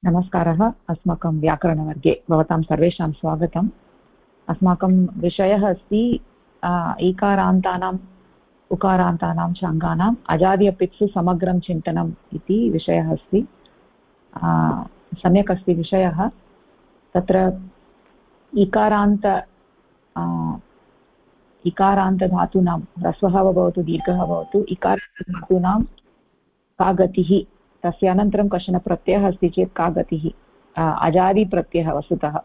नमस्कारः। अस्माकं व्याकरणवर्गे भवतां सर्वेषां स्वागतम्। अस्माकं विषयः अस्ति ईकारान्तानाम् उकारान्तानां च अङ्गानाम् अजादि अपित्सु समग्रं चिन्तनम् इति विषयः अस्ति। सम्यक् अस्ति विषयः। तत्र इकारान्तधातूनां ह्रस्वः वा भवतु दीर्घः भवतु इकारान्तधातूनां का गतिः, तस्य अनन्तरं कश्चन प्रत्ययः अस्ति चेत् का गतिः, अजादिप्रत्ययः वस्तुतः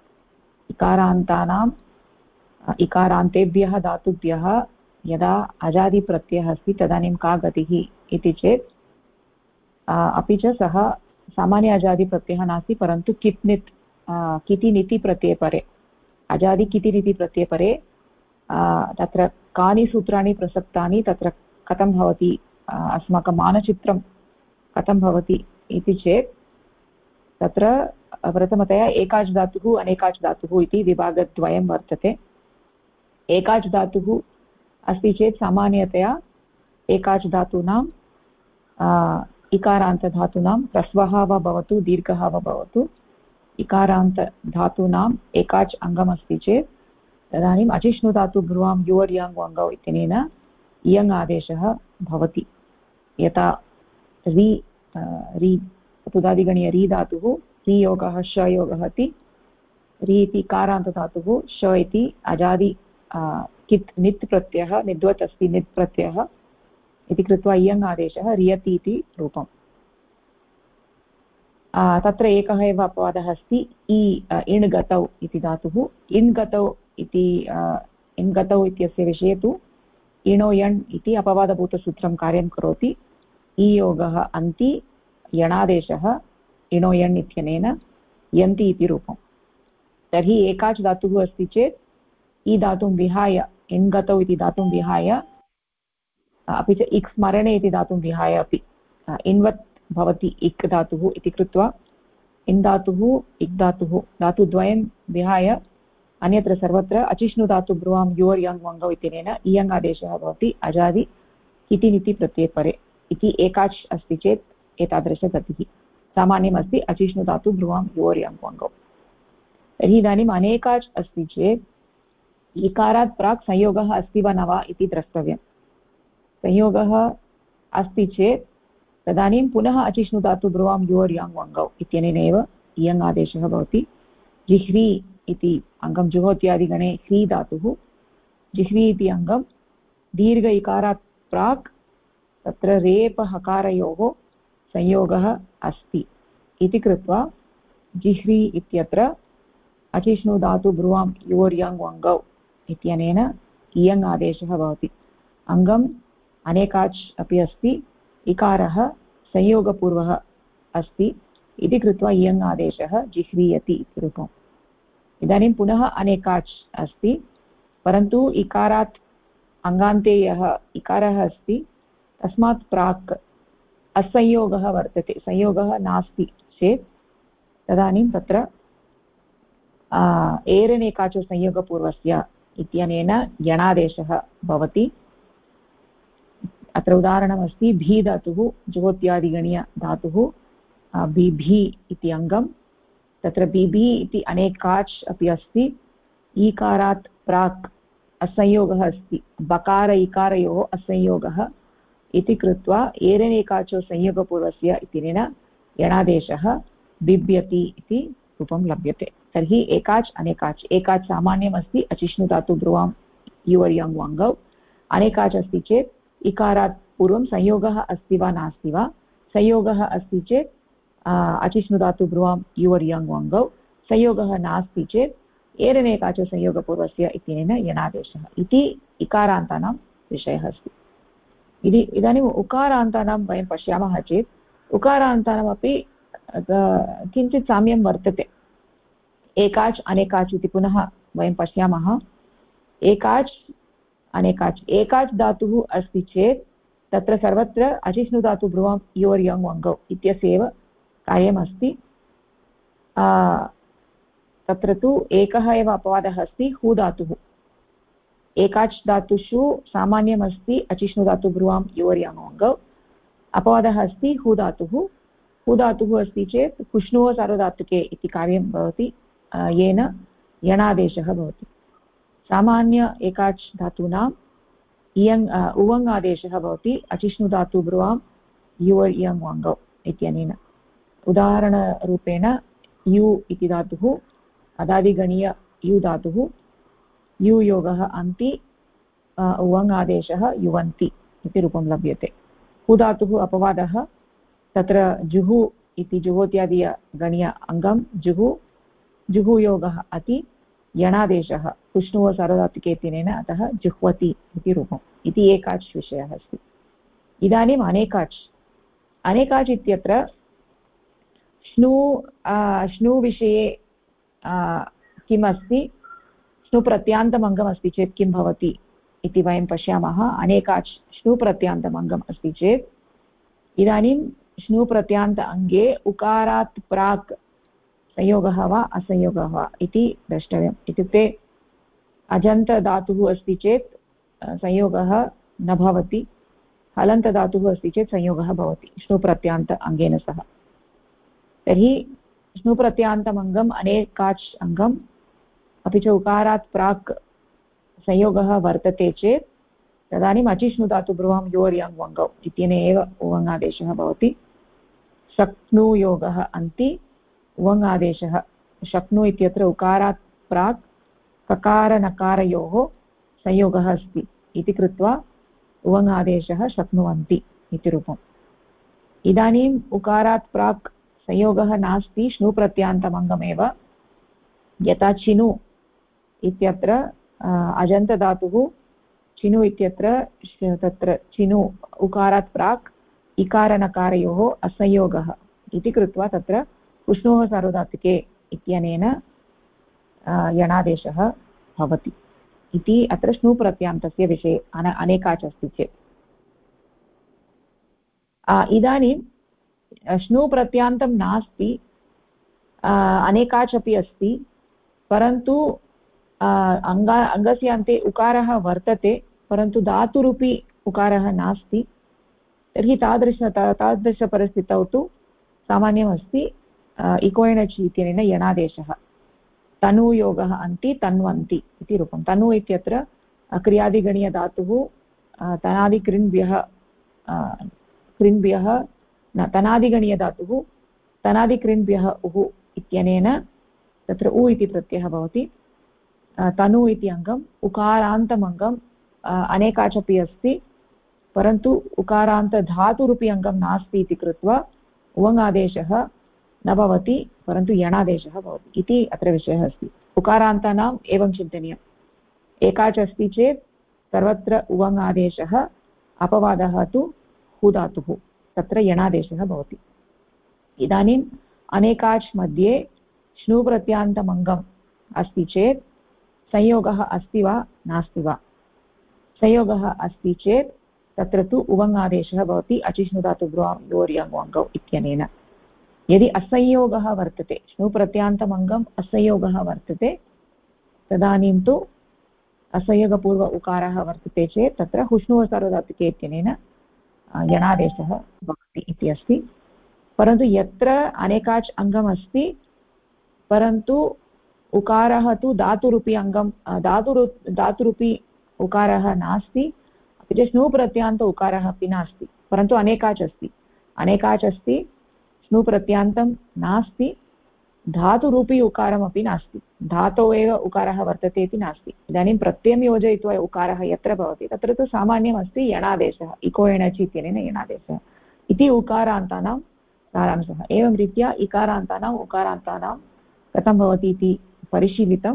इकारान्तेभ्यः धातुभ्यः यदा अजादिप्रत्ययः अस्ति तदानीं का गतिः इति चेत् अपि च सः सामान्य अजादिप्रत्ययः नास्ति, परन्तु किति निति प्रत्यये परे, अजादि किति निति प्रत्यये परे तत्र कानि सूत्राणि प्रसक्तानि, तत्र कथं भवति, अस्माकं मानचित्रं कथं भवति इति चेत् तत्र प्रथमतया एकाच् धातुः अनेकाच् धातुः इति विभागद्वयं वर्तते। एकाच् धातुः अस्ति चेत् सामान्यतया एकाच् धातूनां इकारान्तधातूनां ह्रस्वः वा भवतु दीर्घः वा भवतु इकारान्तधातूनाम् एकाच् अङ्गमस्ति चेत् तदानीम् अचिष्णुधातु भ्रुवां युवर् यङ् वङ्गौ इत्यनेन इयङ् आदेशः भवति। यथा री तुदादिगणीय री धातुः री योगः श योगः इति, री इति कारान्तधातुः, श इति अजादि कित् नित् प्रत्ययः, निद्वत् अस्ति नित् प्रत्ययः इति कृत्वा इयङ् आदेशः रियति इति रूपम्। तत्र एकः एव अपवादः अस्ति, इण् गतौ इति धातुः। इण् गतौ इत्यस्य विषये तु इणो यण् इति अपवादभूतसूत्रं कार्यं करोति। योगः अन्ति यणादेशः इणो यण् इत्यनेन यन्ति इति रूपम्। तर्हि एकाच् धातुः अस्ति चेत् ई धातुं विहाय, इन् गतौ इति धातुं विहाय, अपि च इक् स्मरणे इति धातुं विहाय अपि इन्वत् भवति इक् धातुः इति कृत्वा इन् धातुः इक् धातुः धातुद्वयं विहाय अन्यत्र सर्वत्र अचिष्णुधातु ब्रुवां युवर् यङ् वङ्गौ इत्यनेन इयङ् आदेशः भवति अजादि किति निति प्रत्यये परे इति। एकाच् अस्ति चेत् एतादृशगतिः सामान्यम् अस्ति अचिष्णुधातु ब्रुवां युवर् यङ् वङ्गौ। तर्हि इदानीम् अनेकाच् अस्ति चेत् इकारात् प्राक् संयोगः अस्ति वा न वा इति द्रष्टव्यं। संयोगः अस्ति चेत् तदानीं पुनः अचिष्णुधातु ब्रुवां युवर् यङ् वङ्गौ इत्यनेनैव इयङ् आदेशः भवति। जिह्वी इति अङ्गं जुहोत्यादिगणे ह्री धातुः, जिह्वी इति अङ्गं दीर्घ इकारात् प्राक् तत्र रेपहकारयोः संयोगः अस्ति इति कृत्वा जिह्वी इत्यत्र अचिष्णुधातु ब्रुवां युवर् यङ् वङ्गौ इत्यनेन इयङ् आदेशः भवति। अङ्गम् अनेकाच् अपि अस्ति, इकारः संयोगपूर्वः अस्ति इति कृत्वा इयङ् आदेशः जिह्वीयति इति रूपम्। इदानीं पुनः अनेकाच् अस्ति, परन्तु इकारात् अङ्गान्ते यः इकारः अस्ति तस्मात् प्राक् असंयोगः वर्तते, संयोगः नास्ति चेत् तदानीं तत्र एरनेकाचो संयोगपूर्वस्य इत्यनेन यणादेशः भवति। अत्र उदाहरणमस्ति भी धातुः, जुहोत्यादिगणीय धातुः बिभि इति अङ्गं, तत्र बिभि इति अनेकाच् अपि अस्ति, ईकारात् प्राक् असंयोगः अस्ति, बकार इकारयोः असंयोगः इति कृत्वा एरनेकाचो संयोगपूर्वस्य इत्यनेन यणादेशः बिभ्यति इति रूपं लभ्यते। तर्हि एकाच् अनेकाच्, एकाच् सामान्यम् अस्ति अचिष्णुधातु ब्रुवां युवर् यङ् वङ्गौ, अनेकाच् अस्ति चेत् इकारात् पूर्वं संयोगः अस्ति वा नास्ति वा, संयोगः अस्ति चेत् अचिष्णुधातु ब्रुवां युवर् यङ् वङ्गौ, संयोगः नास्ति चेत् एरनेकाचो संयोगपूर्वस्य इत्यनेन यणादेशः इति इकारान्तानां विषयः अस्ति। इदानीम् उकारान्तानां वयं पश्यामः चेत् उकारान्तानामपि किञ्चित् साम्यं वर्तते। एकाच् अनेकाच् इति पुनः वयं पश्यामः। एकाच् अनेकाच्, एकाच् धातुः अस्ति चेत् तत्र सर्वत्र अचिष्णुधातु ब्रुवां युवर् यङ् वङ्गौ इत्यस्य एव कार्यमस्ति। तत्र तु एकः एव अपवादः अस्ति, हू धातुः। एकाच् धातुषु सामान्यमस्ति अचिष्णुधातु ब्रुवां युवर् यङ् वङ्गौ, अपवादः अस्ति हू धातुः। हु धातुः अस्ति चेत् कुष्णुः सार्वधातुके इति कार्यं भवति, येन यणादेशः भवति। सामान्य एकाच् धातूनाम् उवङ् आदेशः भवति अचिष्णुधातु ब्रुवां युवर् इयङ् वङ्गौ इत्यनेन। उदाहरणरूपेण यु इति धातुः, अदादिगणीय यु धातुः, यु योगः अन्ति उवङ् आदेशः युवन्ति इति रूपं लभ्यते। हु धातुः अपवादः, तत्र जुहु इति जुहोत्यादीयगणीय अङ्गं जुहु, जुहुयोगः अति यणादेशः कुष्णुः सार्वधातुके इत्यनेन, अतः जुह्वति इति रूपम् इति एकाच् विषयः अस्ति। इदानीम् अनेकाच्। अनेकाच् इत्यत्र श्नु विषये किम् अस्ति, श्नु प्रत्यान्तम् अङ्गम् अस्ति चेत् किं भवति इति वयं पश्यामः। अनेकाच् श्नु प्रत्यान्तम् अङ्गम् अस्ति चेत् इदानीं श्नु प्रत्यान्त अङ्गे उकारात् प्राक् संयोगः वा असंयोगः वा इति द्रष्टव्यम्। इत्युक्ते अजन्तधातुः अस्ति चेत् संयोगः न भवति, हलन्तधातुः अस्ति चेत् संयोगः भवति श्नुप्रत्यान्त अङ्गेन सह। तर्हि श्नुप्रत्यान्तम् अङ्गम् अनेकाच् अङ्गम्, अपि च उकारात् प्राक् संयोगः वर्तते चेत् तदानीम् अचिष्णुधातु ब्रुवां योर् यङ् वङ्गौ इत्यनेन एव उवङ् भवति। शक्नुयोगः अन्ति उवङ् आदेशः, शक्नु इत्यत्र उकारात् प्राक् ककारनकारयोः संयोगः अस्ति इति कृत्वा उवङ् आदेशः शक्नुवन्ति इति रूपम्। इदानीम् उकारात् प्राक् संयोगः नास्ति श्नुप्रत्यान्तमङ्गमेव, यथा चिनु इत्यत्र अजन्तधातुः, चिनु इत्यत्र तत्र चिनु उकारात् प्राक् इकारनकारयोः असंयोगः इति कृत्वा तत्र कुष्णोः सार्वधातुके इत्यनेन यणादेशः भवति इति अत्र श्नुप्रत्यान्तस्य विषये अनेकाच् अस्ति चेत्। इदानीं श्नुप्रत्यान्तं नास्ति, अनेकाच् अपि अस्ति, परन्तु अङ्गस्य अन्ते उकारः वर्तते परन्तु धातुरूपी उकारः नास्ति। तर्हि तादृशपरिस्थितौ तु सामान्यमस्ति इकोयणचि इत्यनेन यणादेशः, तनुयोगः अन्ति तन्वन्ति इति रूपं। तनु इत्यत्र क्रियादिगणीयधातुः, तनादिकृन्भ्यः तनादिगणीयधातुः, तनादिकृन्भ्यः उः इत्यनेन तत्र उ इति प्रत्ययः भवति। तनु इति अङ्गम् उकारान्तमङ्गम्, अनेकाच् अपि अस्ति परन्तु उकारान्तधातुरूपी अङ्गं नास्ति इति कृत्वा उवङ् आदेशः न भवति परन्तु यणादेशः भवति इति अत्र विषयः अस्ति। उकारान्तानाम् एवं चिन्तनीयम्, एकाच् अस्ति चेत् सर्वत्र उवङ् आदेशः, अपवादः तु हु धातुः, तत्र यणादेशः भवति। इदानीम् अनेकाच् मध्ये श्नुप्रत्यान्तमङ्गम् अस्ति चेत् संयोगः अस्ति वा नास्ति वा। संयोगः अस्ति चेत् तत्र तु उवङ् आदेशः भवति अचिष्णुधातु ब्रुवां योर् यङ् वङ्गौ इत्यनेन। यदि असंयोगः वर्तते, श्नुप्रत्यान्तमङ्गम् असंयोगः वर्तते, तदानीं तु असंयोगपूर्व उकारः वर्तते चेत् तत्र हुष्णुः सार्वधातुके इत्यनेन यणादेशः भवति इति अस्ति। परन्तु यत्र अनेकाच् अङ्गम् अस्ति परन्तु उकारः तु धातुरूपी अङ्गं, धातुरूपी उकारः नास्ति, अपि च श्नुप्रत्यान्त उकारः अपि नास्ति, परन्तु अनेकाच् अस्ति। अनेकाच् अस्ति, श्नुप्रत्यान्तं नास्ति, धातुरूपी उकारमपि नास्ति, धातौ एव उकारः वर्तते इति नास्ति। इदानीं प्रत्ययं योजयित्वा उकारः यत्र भवति तत्र तु सामान्यमस्ति यणादेशः, इको एणचि इत्यनेन यणादेशः इति उकारान्तानां सारांशः। एवं रीत्या इकारान्तानाम् उकारान्तानां कथं भवति इति परिशीलितम्।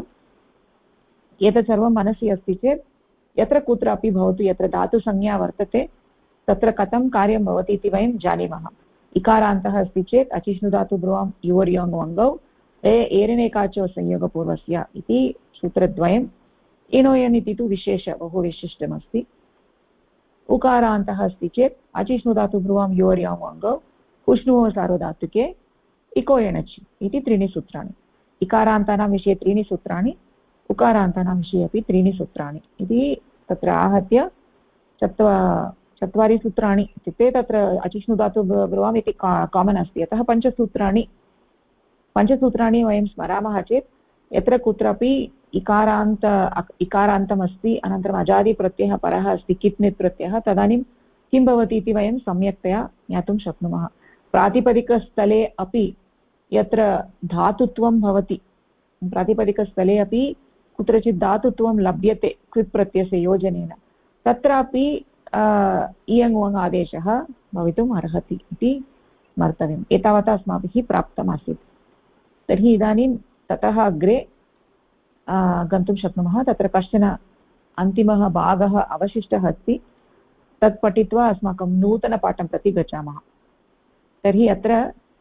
एतत् सर्वं मनसि अस्ति चेत् यत्र कुत्रापि भवतु, यत्र धातुसंज्ञा वर्तते तत्र कथं कार्यं भवति इति वयं जानीमः। इकारान्तः अस्ति चेत् अचिष्णुधातु ब्रुवां युवर् यङ् वङ्गौ एरनेकाचो संयोगपूर्वस्य इति सूत्रद्वयम्। एणोयन् इति तु बहु विशिष्टमस्ति। उकारान्तः अस्ति चेत् अचिष्णुधातु ब्रुवां युवर् यङ् वङ्गौ उष्णुः सार्वधातुके इको एणचि इति त्रीणि सूत्राणि। इकारान्तानां विषये त्रीणि सूत्राणि, उकारान्तानां विषये अपि त्रीणि सूत्राणि इति तत्र आहत्य चत्वारि सूत्राणि इत्युक्ते तत्र अचिष्णुधातु ब्रुवाम् इति कामन् अस्ति, अतः पञ्चसूत्राणि वयं स्मरामः चेत् यत्र कुत्रापि इकारान्तम् अस्ति, अनन्तरम् अजादिप्रत्ययः परः अस्ति, कित् नित् प्रत्ययः, तदानीं किं भवति इति वयं सम्यक्तया ज्ञातुं शक्नुमः। प्रातिपदिकस्थले अपि यत्र धातुत्वं भवति, प्रातिपदिकस्थले अपि कुत्रचित् धातुत्वं लभ्यते क्वित् प्रत्ययस्य योजनेन, तत्रापि इयङ् वङ् आदेशः भवितुम् अर्हति इति स्मर्तव्यम्। एतावता अस्माभिः प्राप्तमासीत्। तर्हि इदानीं ततः अग्रे गन्तुं शक्नुमः। तत्र कश्चन अन्तिमः भागः अवशिष्टः अस्ति, तत् पठित्वा अस्माकं नूतनपाठं प्रति गच्छामः। तर्हि अत्र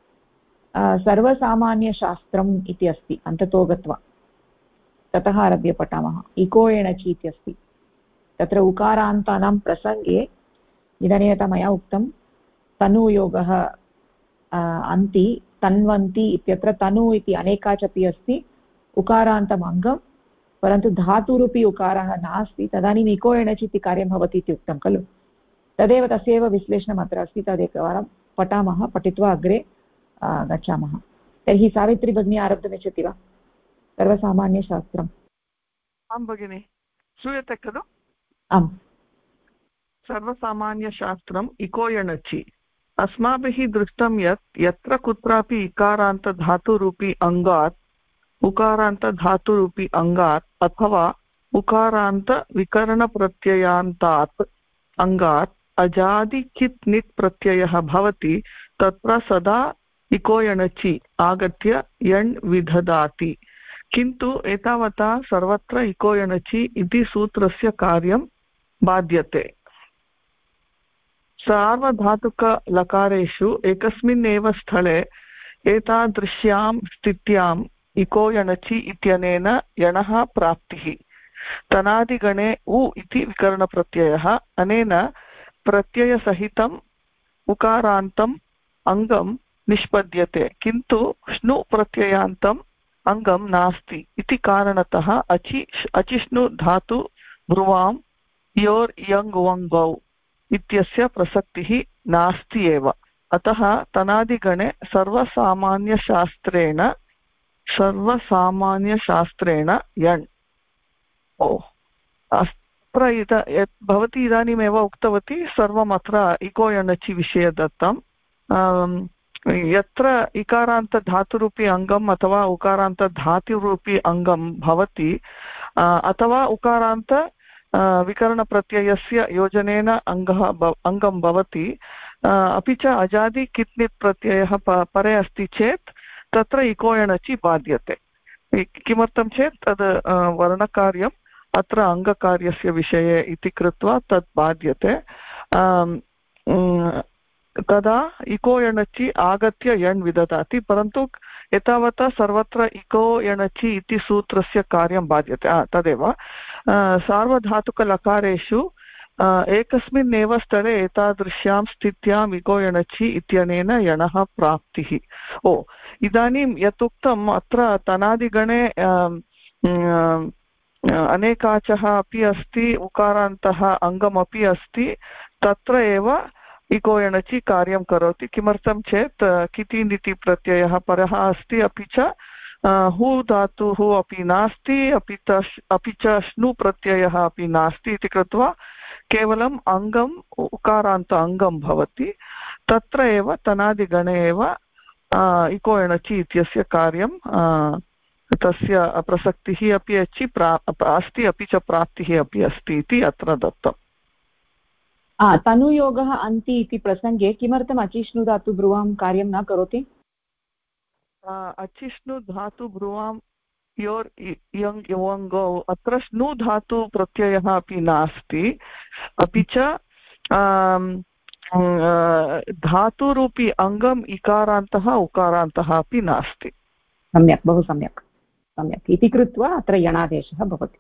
सर्वसामान्यशास्त्रम् इति अस्ति, अन्ततो गत्वा ततः आरभ्य पठामः। इको एणचि इत्यस्ति, तत्र उकारान्तानां प्रसङ्गे इदानीं यथा मया उक्तं तनुयोगः अन्ति तन्वन्ति इत्यत्र तनु इति अनेकाचपि अस्ति, उकारान्तम् अङ्गं, परन्तु धातुरूपी उकारः नास्ति, तदानीम् इको एणचि इति कार्यं भवति इति उक्तं खलु। तदेव तस्यैव विश्लेषणम् अत्र अस्ति, तदेकवारं पठामः, पठित्वा अग्रे गच्छामः। तर्हि सावित्री भगिनी आरब्धुमिच्छति वा? सर्वसामान्यशास्त्रम्। आं भगिनि, श्रूयते खलु? आम्। सर्वसामान्यशास्त्रम् इको एणचि। अस्माभिः दृष्टं यत् यत्र कुत्रापि इकारान्तधातुरूपी अङ्गात् उकारान्तधातुरूपी अङ्गात् अथवा उकारान्तविकरणप्रत्ययान्तात् अङ्गात् अजादि कित् नित् प्रत्ययः भवति, तत्र सदा इको एणचि आगत्य यण् विदधाति। किन्तु एतावता सर्वत्र इको एणचि इति सूत्रस्य कार्यं बाध्यते। सार्वधातुकलकारेषु एकस्मिन्नेव स्थले एतादृश्यां स्थित्याम् इको एणचि इत्यनेन यणः प्राप्तिः। तनादिगणे उ इति विकरणप्रत्ययः, अनेन प्रत्ययसहितम् उकारान्तम् अङ्गं निष्पद्यते, किन्तु श्नु प्रत्ययान्तम् अङ्गं नास्ति इति कारणतः अचिष्णु धातु ब्रुवां योर् यङ् वङ् गौ इत्यस्य प्रसक्तिः नास्ति एव। अतः तनादिगणे सर्वसामान्यशास्त्रेण यण्। अत्र भवती इदानीमेव उक्तवती सर्वमत्र इको एणचि विषये दत्तं। यत्र इकारान्तधातुरूपी अङ्गम् अथवा उकारान्तधातुरूपी अङ्गं भवति अथवा उकारान्त विकरणप्रत्ययस्य योजनेन अङ्गं भवति, अपि च अजादि कित् नित् प्रत्ययः परे अस्ति चेत् तत्र इको एणचि बाध्यते। किमर्थं चेत् तद् वर्णकार्यम् अत्र अङ्गकार्यस्य विषये इति कृत्वा तत् बाध्यते। तदा इको एणचि आगत्य यण् विदधाति, परन्तु एतावता सर्वत्र इको एणचि इति सूत्रस्य कार्यं बाध्यते। तदेव सार्वधातुकलकारेषु एकस्मिन्नेव स्थले एतादृश्यां स्थित्याम् इको एणचि इत्यनेन यणः प्राप्तिः। इदानीं यत्उक्तम् अत्र तनादिगणे अनेकाचः अपि अस्ति, उकारान्तः अङ्गमपि अस्ति, तत्र एव इको एणचि कार्यं करोति। किमर्थं चेत् किति निति प्रत्ययः परः अस्ति, अपि च हु धातुः अपि नास्ति, अपि च श्नु प्रत्ययः अपि नास्ति इति कृत्वा केवलम् अङ्गम् उकारान्त अङ्गं भवति। तत्र एव तनादिगणे एव इको एणचि इत्यस्य कार्यं, तस्य प्रसक्तिः अपि अस्ति, अपि च प्राप्तिः अपि अस्ति इति अत्र दत्तम्। तनुयोगः अन्ति इति प्रसङ्गे किमर्थम् अचिष्णु धातु ब्रुवां कार्यं न करोति? अचिष्णु धातु ब्रुवां योर् यङ् यवङ् गौ, अत्र श्नु धातु प्रत्ययः अपि नास्ति, अपि च धातुरूपी अङ्गम् इकारान्तः उकारान्तः अपि नास्ति। सम्यक्, बहु सम्यक् सम्यक् इति कृत्वा अत्र यणादेशः भवति।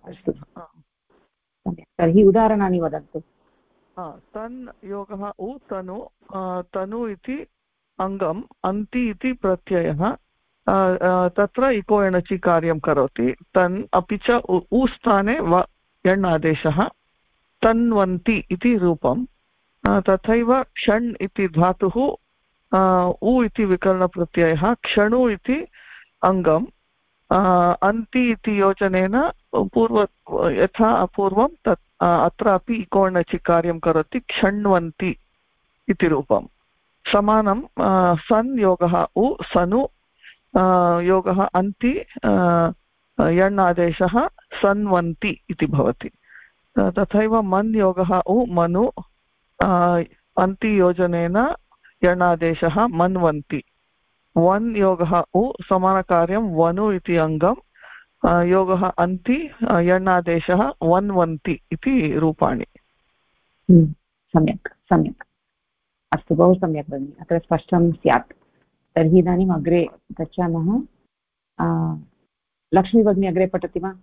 सम्यक्, तर्हि उदाहरणानि वदन्तु। तन् योगः उ तनु, तनु इति अङ्गम्, अन्ति इति प्रत्ययः, तत्र इको एणचि कार्यं करोति। तन् अपि च उ स्थाने यण् आदेशः, तन्वन्ति इति रूपं, तथैव क्षण् इति धातुः उ इति विकरणप्रत्ययः क्षणु इति अङ्गम् अन्ति इति योजनेन यथा पूर्वं तत् अत्रापि इकोणचि कार्यं करोति क्षण्वन्ति इति रूपं समानं सन् योगः उ सनु योगः अन्ति यण् आदेशः सन्वन्ति इति भवति तथैव मन् योगः उ मनु अन्ति योजनेन यणादेशः मन्वन्ति वन् योगः उ समानकार्यं वनु इति अङ्गं योगः अन्ति यणादेशः वन्वन्ति इति रूपाणि सम्यक् सम्यक् अस्तु बहु सम्यक् भगिनि अत्र स्पष्टं स्यात् तर्हि इदानीम् अग्रे गच्छामः लक्ष्मी भगिनी अग्रे पठति वा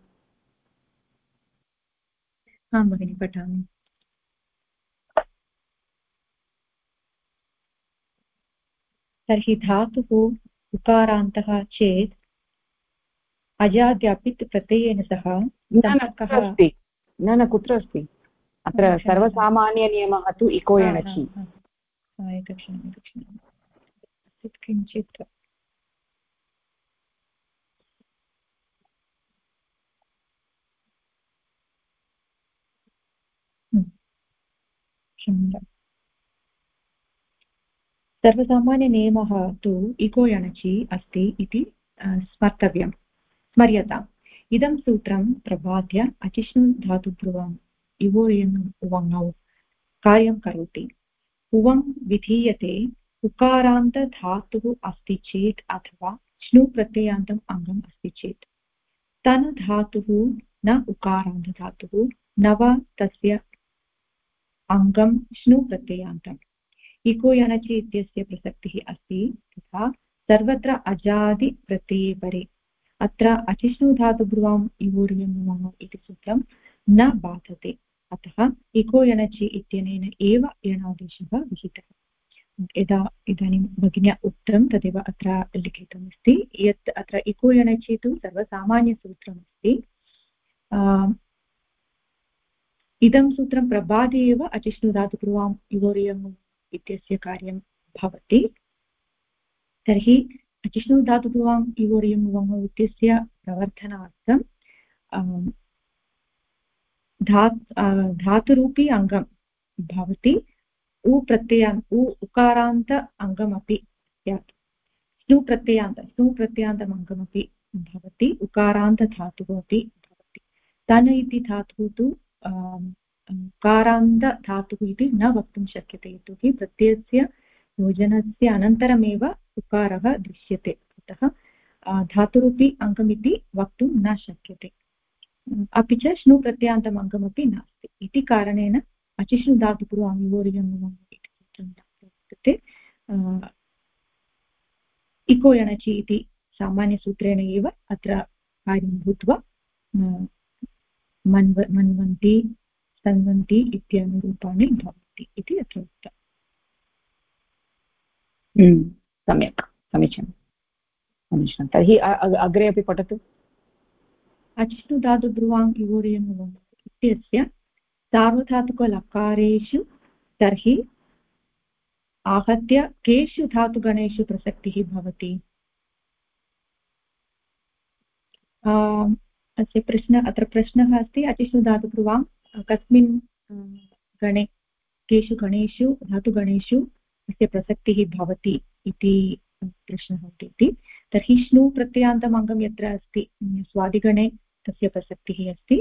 आं भगिनि पठामि तर्हि धातुः उकारान्तः चेत् अजाद्यापित् प्रत्ययेन सह अस्ति न कुत्र अस्ति अत्र सर्वसामान्यनियमः तु इको यणचि एकक्षणं किञ्चित् सर्वसामान्यनियमः तु इको यणचि अस्ति इति स्मर्यताम् इदं सूत्रं प्रबाद्य अचिष्णु धातुध्रुवम् इवोयन् उवङौ कार्यं करोति उवङ् विधीयते उकारान्तधातुः अस्ति चेत् अथवा श्नु प्रत्ययान्तम् अङ्गम् अस्ति चेत् तन् धातुः न उकारान्तधातुः न वा तस्य अङ्गं श्नु प्रत्ययान्तम् इको यणचि इत्यस्य प्रसक्तिः अस्ति तथा सर्वत्र अजादिप्रत्यये परे अत्र अचिष्णु धातुभ्रुवम् इवोर्यम् इति सूत्रं न बाधते अतः इको यणचि इत्यनेन एव यणादेशः विहितः यदा इदानीं भगिन्या उक्तं तदेव अत्र लिखितमस्ति यत् अत्र इको यणचि तु सर्वसामान्यसूत्रमस्ति इदं सूत्रं प्रबादे एव अचिष्णु धातुभ्रुवम् इवोर्यम् इत्यस्य कार्यं भवति तर्हि अचिष्णु धातुभ्रुवम् इवोर्यम् वङौ इत्यस्य प्रवर्धनार्थं धातुरूपी अङ्गं भवति उ उकारान्त अङ्गमपि स्यात् स्नु प्रत्ययान्तम् अङ्गमपि भवति उकारान्तधातुः अपि भवति तन् इति धातुः तु उकारान्तधातुः इति न वक्तुं शक्यते यतोहि प्रत्ययस्य योजनस्य अनन्तरमेव उकारः दृश्यते अतः धातुरूपी अङ्गमिति वक्तुं न शक्यते अपि च श्नु प्रत्ययान्तम् अङ्गमपि नास्ति इति कारणेन अचिष्णु धातुपूर्वम् इवोर्यम् इति सूत्रं वर्तते इको यणचि इति सामान्यसूत्रेण एव अत्र कार्यं भूत्वा मन्वन्ति सन्वन्ति इत्यानुरूपाणि भवन्ति इति अत्र उक्तम् सम्यक् समीचीनं तर्हि अग्रे अपि पठतु अचिष्णु धातुध्रुवाम् इवोर्यम् इत्यस्य सार्वधातुकलकारेषु तर्हि आहत्य केषु धातुगणेषु प्रसक्तिः भवति अस्य अत्र प्रश्नः अस्ति अचिष्णु धातुध्रुवाम् कस्मिन् गणे केषु गणेषु धातुगणेषु अस्य प्रसक्तिः भवति इति प्रश्नः अस्ति तर्हि श्नु प्रत्ययान्तम् अङ्गं यत्र अस्ति स्वादिगणे तस्य प्रसक्तिः अस्ति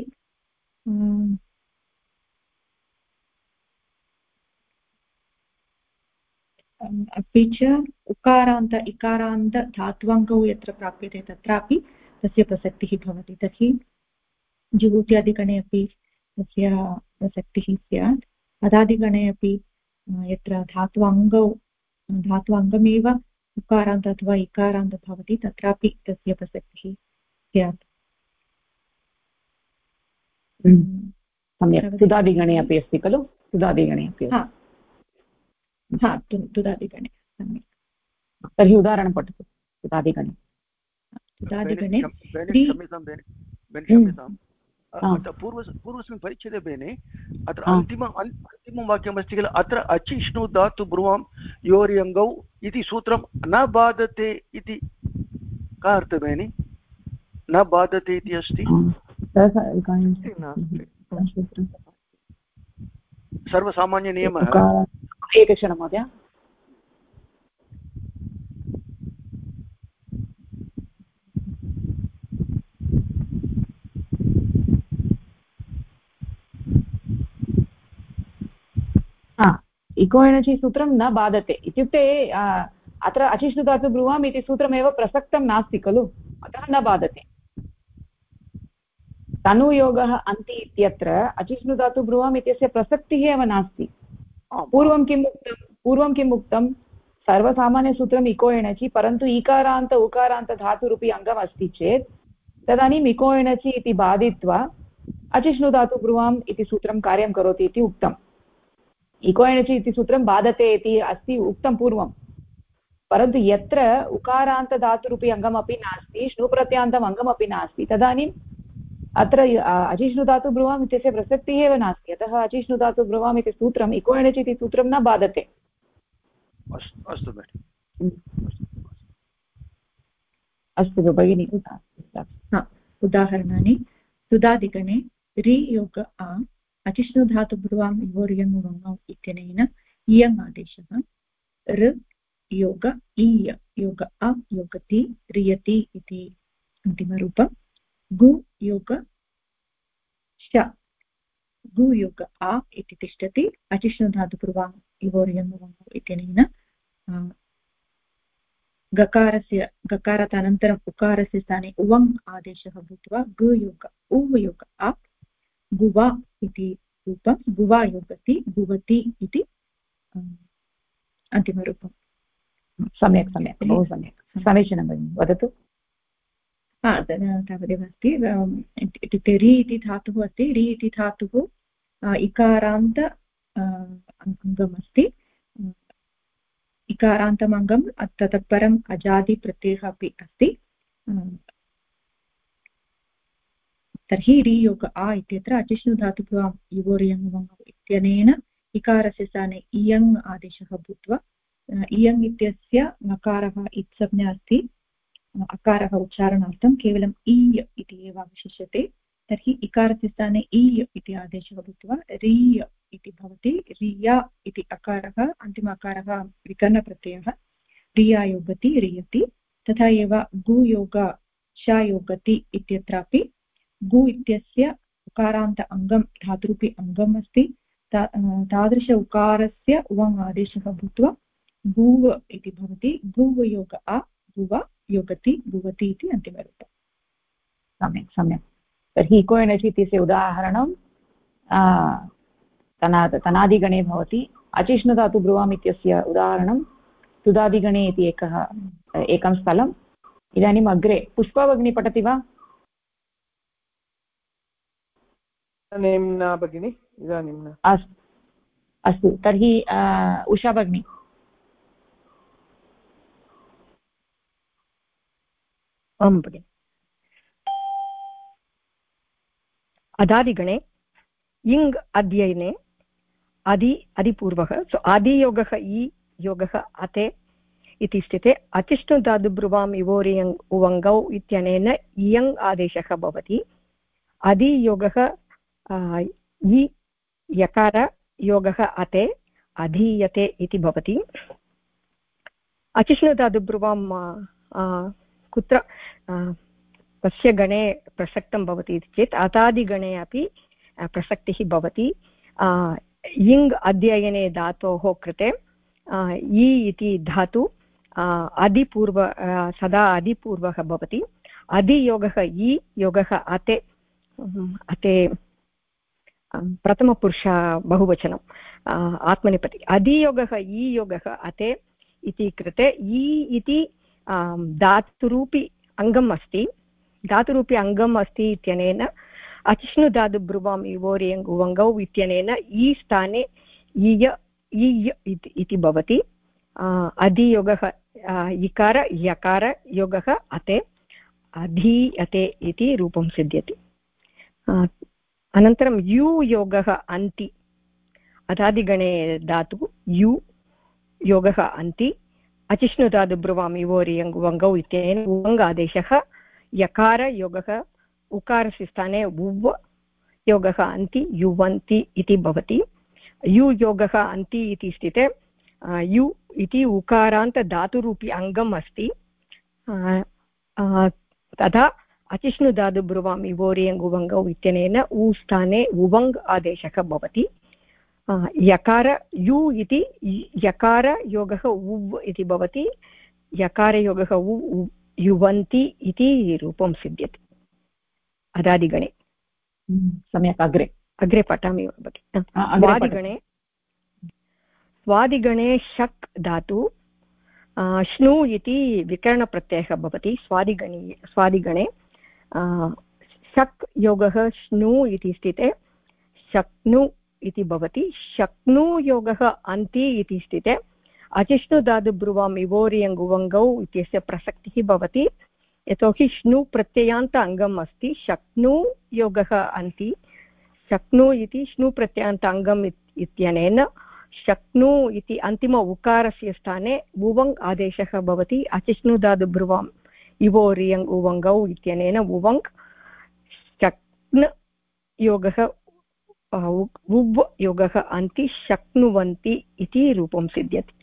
अपि च उकारान्त इकारान्त धात्वङ्गौ यत्र प्राप्यते तत्रापि तस्य प्रसक्तिः भवति तर्हि जुगूत्यादिगणे अपि तस्य प्रसक्तिः स्यात् अदादिगणे अपि यत्र धात्वाङ्गमेव उकारान्त अथवा इकारान्त भवति तत्रापि तस्य प्रसक्तिः स्यात् सम्यक् तुदादिगणे अपि अस्ति खलु तुदादिगणे अपि तुदादिगणे सम्यक् तर्हि उदाहरणं पठतु तुदादिगणे पूर्वस्मिन् परिच्छेदे बेने अत्र अन्तिमं वाक्यमस्ति किल अत्र अचिष्णु धातु ब्रुवां योर्यङ्गौ इति सूत्रं न बाधते इति का अर्थः बेनि न बाधते इति अस्ति सर्वसामान्यनियमः एकक्षणं महोदय इको एनर्जि सूत्रं न बाधते इत्युक्ते अत्र अचिष्णुधातु ब्रुवाम् इति सूत्रमेव प्रसक्तं नास्ति खलु अतः न बाधते तनुयोगः अन्ति इत्यत्र अचिष्णुधातु ब्रुवाम् इत्यस्य प्रसक्तिः एव नास्ति पूर्वं किम् उक्तं सर्वसामान्यसूत्रम् इको एनचि परन्तु इकारान्त उकारान्त धातुरूपी अङ्गम् अस्ति चेत् तदानीम् इको एनचि इति बाधित्वा अचिष्णुधातु ब्रुवाम् इति सूत्रं कार्यं करोति इति उक्तम् इको एनचि इति सूत्रं बाधते इति अस्ति उक्तं पूर्वं परन्तु यत्र उकारान्तधातुरूपी अङ्गमपि नास्ति श्नुप्रत्यान्तम् अङ्गमपि नास्ति तदानीम् अत्र अचिष्णुधातु ब्रुवाम् इत्यस्य प्रसक्तिः एव नास्ति अतः अचिष्णुधातु ब्रुवाम् इति सूत्रम् इको एनचि इति सूत्रं न बाधते अस्तु भगिनि उदाहरणानि सुधादिगणे रि योग आ अचिष्णुधातु ब्रुवाम् योर्यङ् इत्यनेन इयङ् आदेशः ऋ योग ईय योग अ योगति रियति इति अन्तिमरूपं गु योग श गु योग आ इति तिष्ठति अचिष्णुधातु ब्रुवाम् योर्यङ् इत्यनेन गकारात् अनन्तरम् उकारस्य स्थाने उवङ् आदेशः भूत्वा गु योग उव योग आ गुवा इति रूपं गुवा योगति गुवति इति अन्तिमरूपम् सम्यक् सम्यक् बहु सम्यक् समीचीनं भगिनि वदतु तावदेव अस्ति इत्युक्ते रि इति धातुः अस्ति रि इति धातुः इकारान्त अङ्गमस्ति इकारान्तम् अङ्गं ततः परम् अजादिप्रत्ययः अपि अस्ति तर्हि रि योग आ इत्यत्र अचिष्णुधातुः युवोर्यङ् इत्यनेन इकारस्य स्थाने इयङ् आदेशः भूत्वा इयङ् इत्यस्य नकारः इत्संज्ञा अस्ति अकारः उच्चारणार्थं केवलम् ईय इति एव अवशिष्यते तर्हि इकारस्य स्थाने ईय इति आदेशः भूत्वा रीय इति भवति रिया इति अकारः अन्तिम अकारः विकर्णप्रत्ययः रिया योगति रियति तथा एव गु योग शा योगति इत्यत्रापि गु इत्यस्य उकारान्त अङ्गं धातुरूपी अङ्गम् अस्ति तादृश उकारस्य उवङ् आदेशः भूत्वा गुव इति भवति गुव योग आ गुव योगति गुवति इति अन्तिमरूपम् सम्यक् सम्यक् तर्हि इको एनचि इत्यस्य उदाहरणं तनादिगणे भवति अचिष्णुधातु ब्रुवाम् इत्यस्य उदाहरणं तुदादिगणे इति एकं स्थलम् इदानीम् अग्रे पुष्पा भगिनी पठति वा इदानीं न भगिनि इदानीं न अस्तु तर्हि उषा भगिनी आं भगिनि अदादिगणे इङ् अध्ययने अधिपूर्वः सो आदियोगः इ योगः अते इति स्थिते अचिष्णुधातुब्रुवाम् इवोरियङ् उवङ्गौ इत्यनेन इयङ् आदेशः भवति अधियोगः इ यकार योगः अते अधीयते इति भवति अचिष्णुधातुब्रुवां कुत्र कस्य गणे प्रसक्तं भवति इति चेत् अतादिगणे अपि प्रसक्तिः भवति इङ् अध्ययने धातोः कृते इ इति धातु अधिपूर्व सदा अधिपूर्वः भवति अधियोगः इ योगः अते अते प्रथमपुरुष बहुवचनम् आत्मनेपदी अधियोगः इ योगः अते इति कृते इ इति धातुरूपी अङ्गम् अस्ति धातुरूपी अङ्गम् अस्ति इत्यनेन अचिष्णुधातुब्रुवाम् इवोरियङ् उवङ्गौ इत्यनेन इ स्थाने इय इति भवति अधियोगः इकार यकार योगः अते अधीयते इति रूपं सिद्ध्यति अनन्तरं यु योगः अन्ति अदादिगणे धातुः यु योगः अन्ति अचिष्णुधातु ब्रुवाम् इवोरियङ् वङ्गौ इत्यनेन उवङ् आदेशः यकार योगः उकारस्य स्थाने उव् योगः अन्ति युवन्ति इति भवति यु योगः अन्ति इति स्थिते यु इति उकारान्त धातुरूपी अङ्गम् अस्ति तथा अचिष्णुधातु ब्रुवाम् इवोरियङ् उवङ्गौ इत्यनेन उ स्थाने उवङ् आदेशः भवति यकार यु इति यकार योगः उव् इति भवति यकारयोगः उ युवन्ति इति रूपं सिद्ध्यति अदादिगणे सम्यक् अग्रे पठामि स्वादिगणे स्वादिगणे शक् धातु श्नु इति विकरणप्रत्ययः भवति स्वादिगणे शक् योगः श्नु इति स्थिते शक्नु इति भवति शक्नु योगः अन्ति इति स्थिते अचिष्णुधातु ब्रुवाम् इवोरियङ् उवङ्गौ इत्यस्य प्रसक्तिः भवति यतोहि श्नु प्रत्ययान्त अङ्गम् अस्ति शक्नु योगः अन्ति शक्नु इति श्नु प्रत्ययान्त अङ्गम् इत्यनेन शक्नु इति अन्तिम उकारस्य स्थाने उवङ् आदेशः भवति अचिष्णुधातु ब्रुवाम् इवोरियङ् उवङ्गौ इत्यनेन उवङ् शक्न् योगः उव् योगः अन्ति शक्नुवन्ति इति रूपं सिद्ध्यति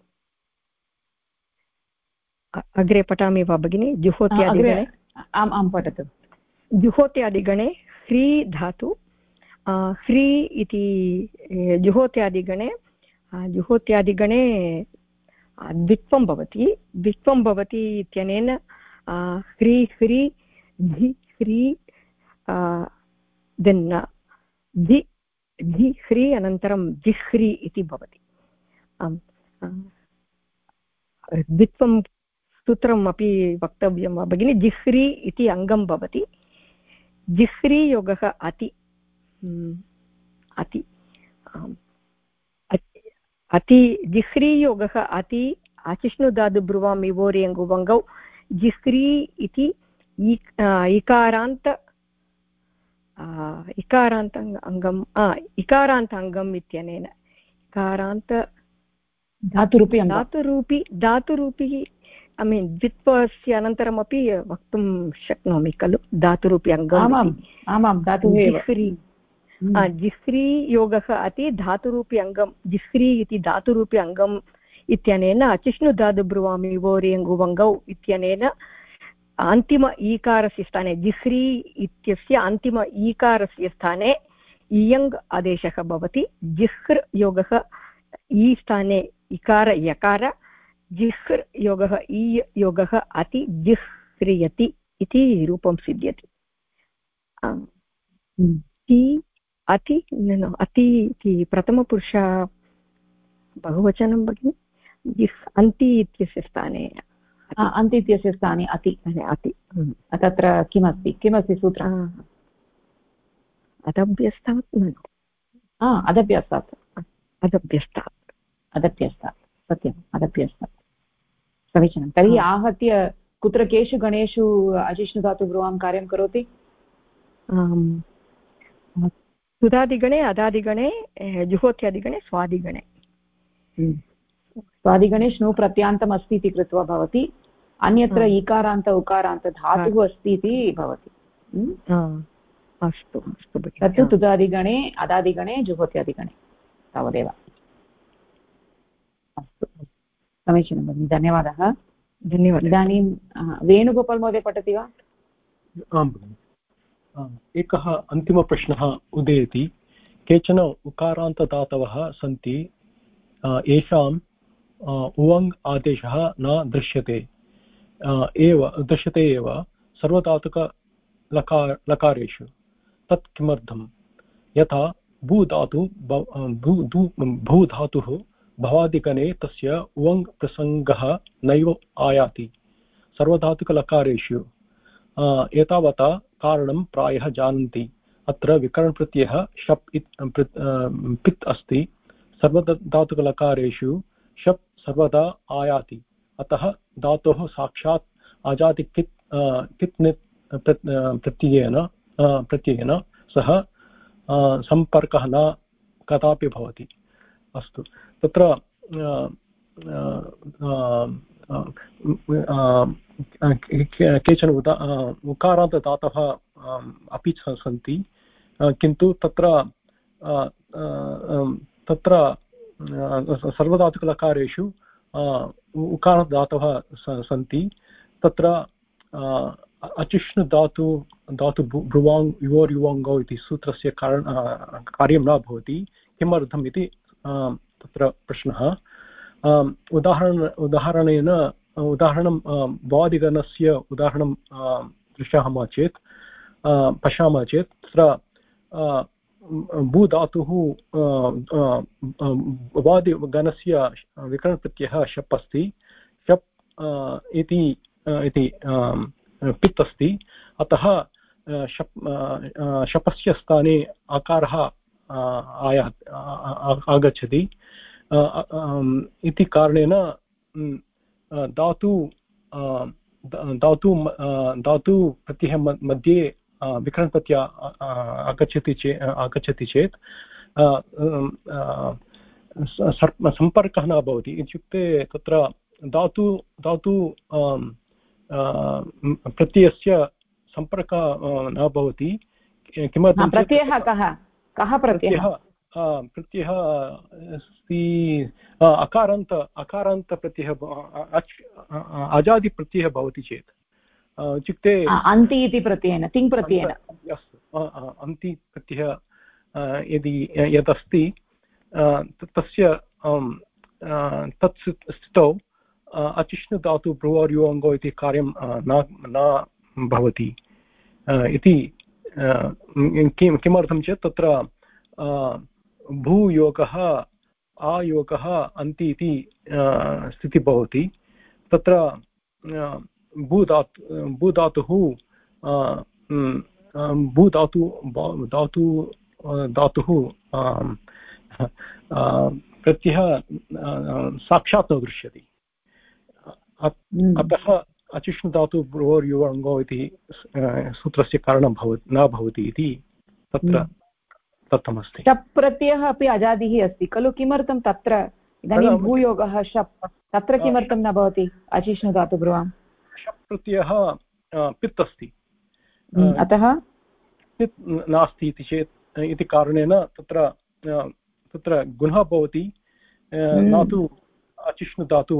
अग्रे पठामि वा भगिनि जुहोत्यादिगणे आम् पठतु जुहोत्यादिगणे ह्री धातु ह्री इति जुहोत्यादिगणे द्वित्वं भवति इत्यनेन ह्री ह्री झि ह्री देन् झि झि ह्री अनन्तरं जिह्री इति भवति द्वित्वं सूत्रम् अपि वक्तव्यं वा भगिनि जिह्री इति अङ्गं भवति जिह्री योगः अति अति अति जिह्री योगः अति अचिष्णुधातु ब्रुवाम् इवोरियङ् उवङ्गौ जिह्री इति इकारान्त अङ्गम् इत्यनेन इकारान्त धातुरूपी ऐ मीन् द्वित्वस्य अनन्तरमपि वक्तुं शक्नोमि खलु धातुरूपी अङ्गम् जिह्री योगः अति धातुरूपी अङ्गं जिह्री इति धातुरूपी अङ्गम् इत्यनेन अचिष्णुधातु ब्रुवाम् इवोरियङ् उवङ्गौ इत्यनेन अन्तिम ईकारस्य स्थाने जिह्री इत्यस्य अन्तिम ईकारस्य स्थाने इयङ् आदेशः भवति जिह्र योगः ई स्थाने इकार यकार जिह्र योगः ई योगः अति जिह्रियति इति रूपं सिद्ध्यति अति इति प्रथमपुरुष बहुवचनं भगिनि अन्ति इत्यस्य स्थाने अन्ति इत्यस्य स्थाने अति तत्र किमस्ति सूत्रम् अदभ्यस्तात् सत्यम् अदभ्यस्तात् समीचीनं तर्हि आहत्य कुत्र केषु गणेषु अचिष्णुधातु ब्रुवां कार्यं करोति सुधादिगणे अदादिगणे जुहोत्यादिगणे स्वादिगणे स्वादिगणे श्नु प्रत्यान्तम् अस्ति इति कृत्वा भवति अन्यत्र इकारान्त उकारान्त धातुः अस्ति इति भवति अस्तु तत्तु तुदादिगणे अदादिगणे जुहोत्यादिगणे तावदेव अस्तु समीचीनं भगिनि धन्यवादः इदानीं वेणुगोपाल् महोदय पठति वा आम् भगिनि एकः अन्तिमप्रश्नः उदेति केचन उकारान्तदातवः सन्ति येषाम् उवङ् आदेशः न दृश्यते एव सर्वधातुकलकारेषु तत् किमर्थं यथा भूधातुः भवादिगणे तस्य उवङ् प्रसङ्गः नैव आयाति सर्वधातुकलकारेषु एतावता कारणं प्रायः जानन्ति अत्र विकरणप्रत्ययः शप् पित् अस्ति सर्वधातुकलकारेषु शप् सर्वदा आयाति अतः धातोः साक्षात् आजाति कित् प्रत्ययेन सह सम्पर्कः न कदापि भवति। अस्तु, तत्र केचन उकारान्तदातवः अपि सन्ति, किन्तु तत्र सर्वधातुकलकारेषु उकारान्तदातवः सन्ति। तत्र अचिष्णुधातु ब्रुवाङ् युवोर् युवङ्गौ इति सूत्रस्य कार्यं न भवति। किमर्थम् इति तत्र प्रश्नः। उदाहरणं भवादिगणस्य उदाहरणं पश्यामः चेत् तत्र भूधातुः भवादिगणस्य विकरणप्रत्ययः शप् अस्ति। शप् इति पित् अस्ति, अतः शपस्य स्थाने आकारः आगच्छति। इति कारणेन धातु प्रत्ययः मध्ये विकरणप्रत्ययः आगच्छति चेत् सम्पर्कः न भवति। इत्युक्ते तत्र धातु प्रत्ययस्य सम्पर्कः न भवति। किमर्थं? प्रत्ययः कः प्रत्ययः अस्ति? अकारान्तप्रत्ययः, अजादिप्रत्ययः भवति चेत्, इत्युक्ते अन्ति इति प्रत्ययेन, तिङ् प्रत्ययेन। अस्तु, अन्ति प्रत्ययः यदस्ति तस्य तत् स्थितौ अचिष्णुधातु भ्रुवोर् युवङ्गौ इति कार्यं न भवति इति। किमर्थं चेत् तत्र भूयोगः आयोगः अन्ति इति स्थितिः भवति। तत्र भूधातुः प्रत्ययः साक्षात् न दृश्यते। अतः अचिष्णुधातु भ्रुवोर् युवङ्गौ इति सूत्रस्य कारणं न भवति इति तत्र दत्तमस्ति। शप् प्रत्ययः अपि अजादिः अस्ति खलु, किमर्थं तत्र इदानीं भूयोगः शप्, तत्र किमर्थं न भवति अचिष्णुधातु ब्रुवां? शप् प्रत्ययः पित् अस्ति, अतः पित् नास्ति इति चेत्, इति कारणेन तत्र गुणः भवति, न तु अचिष्णुधातु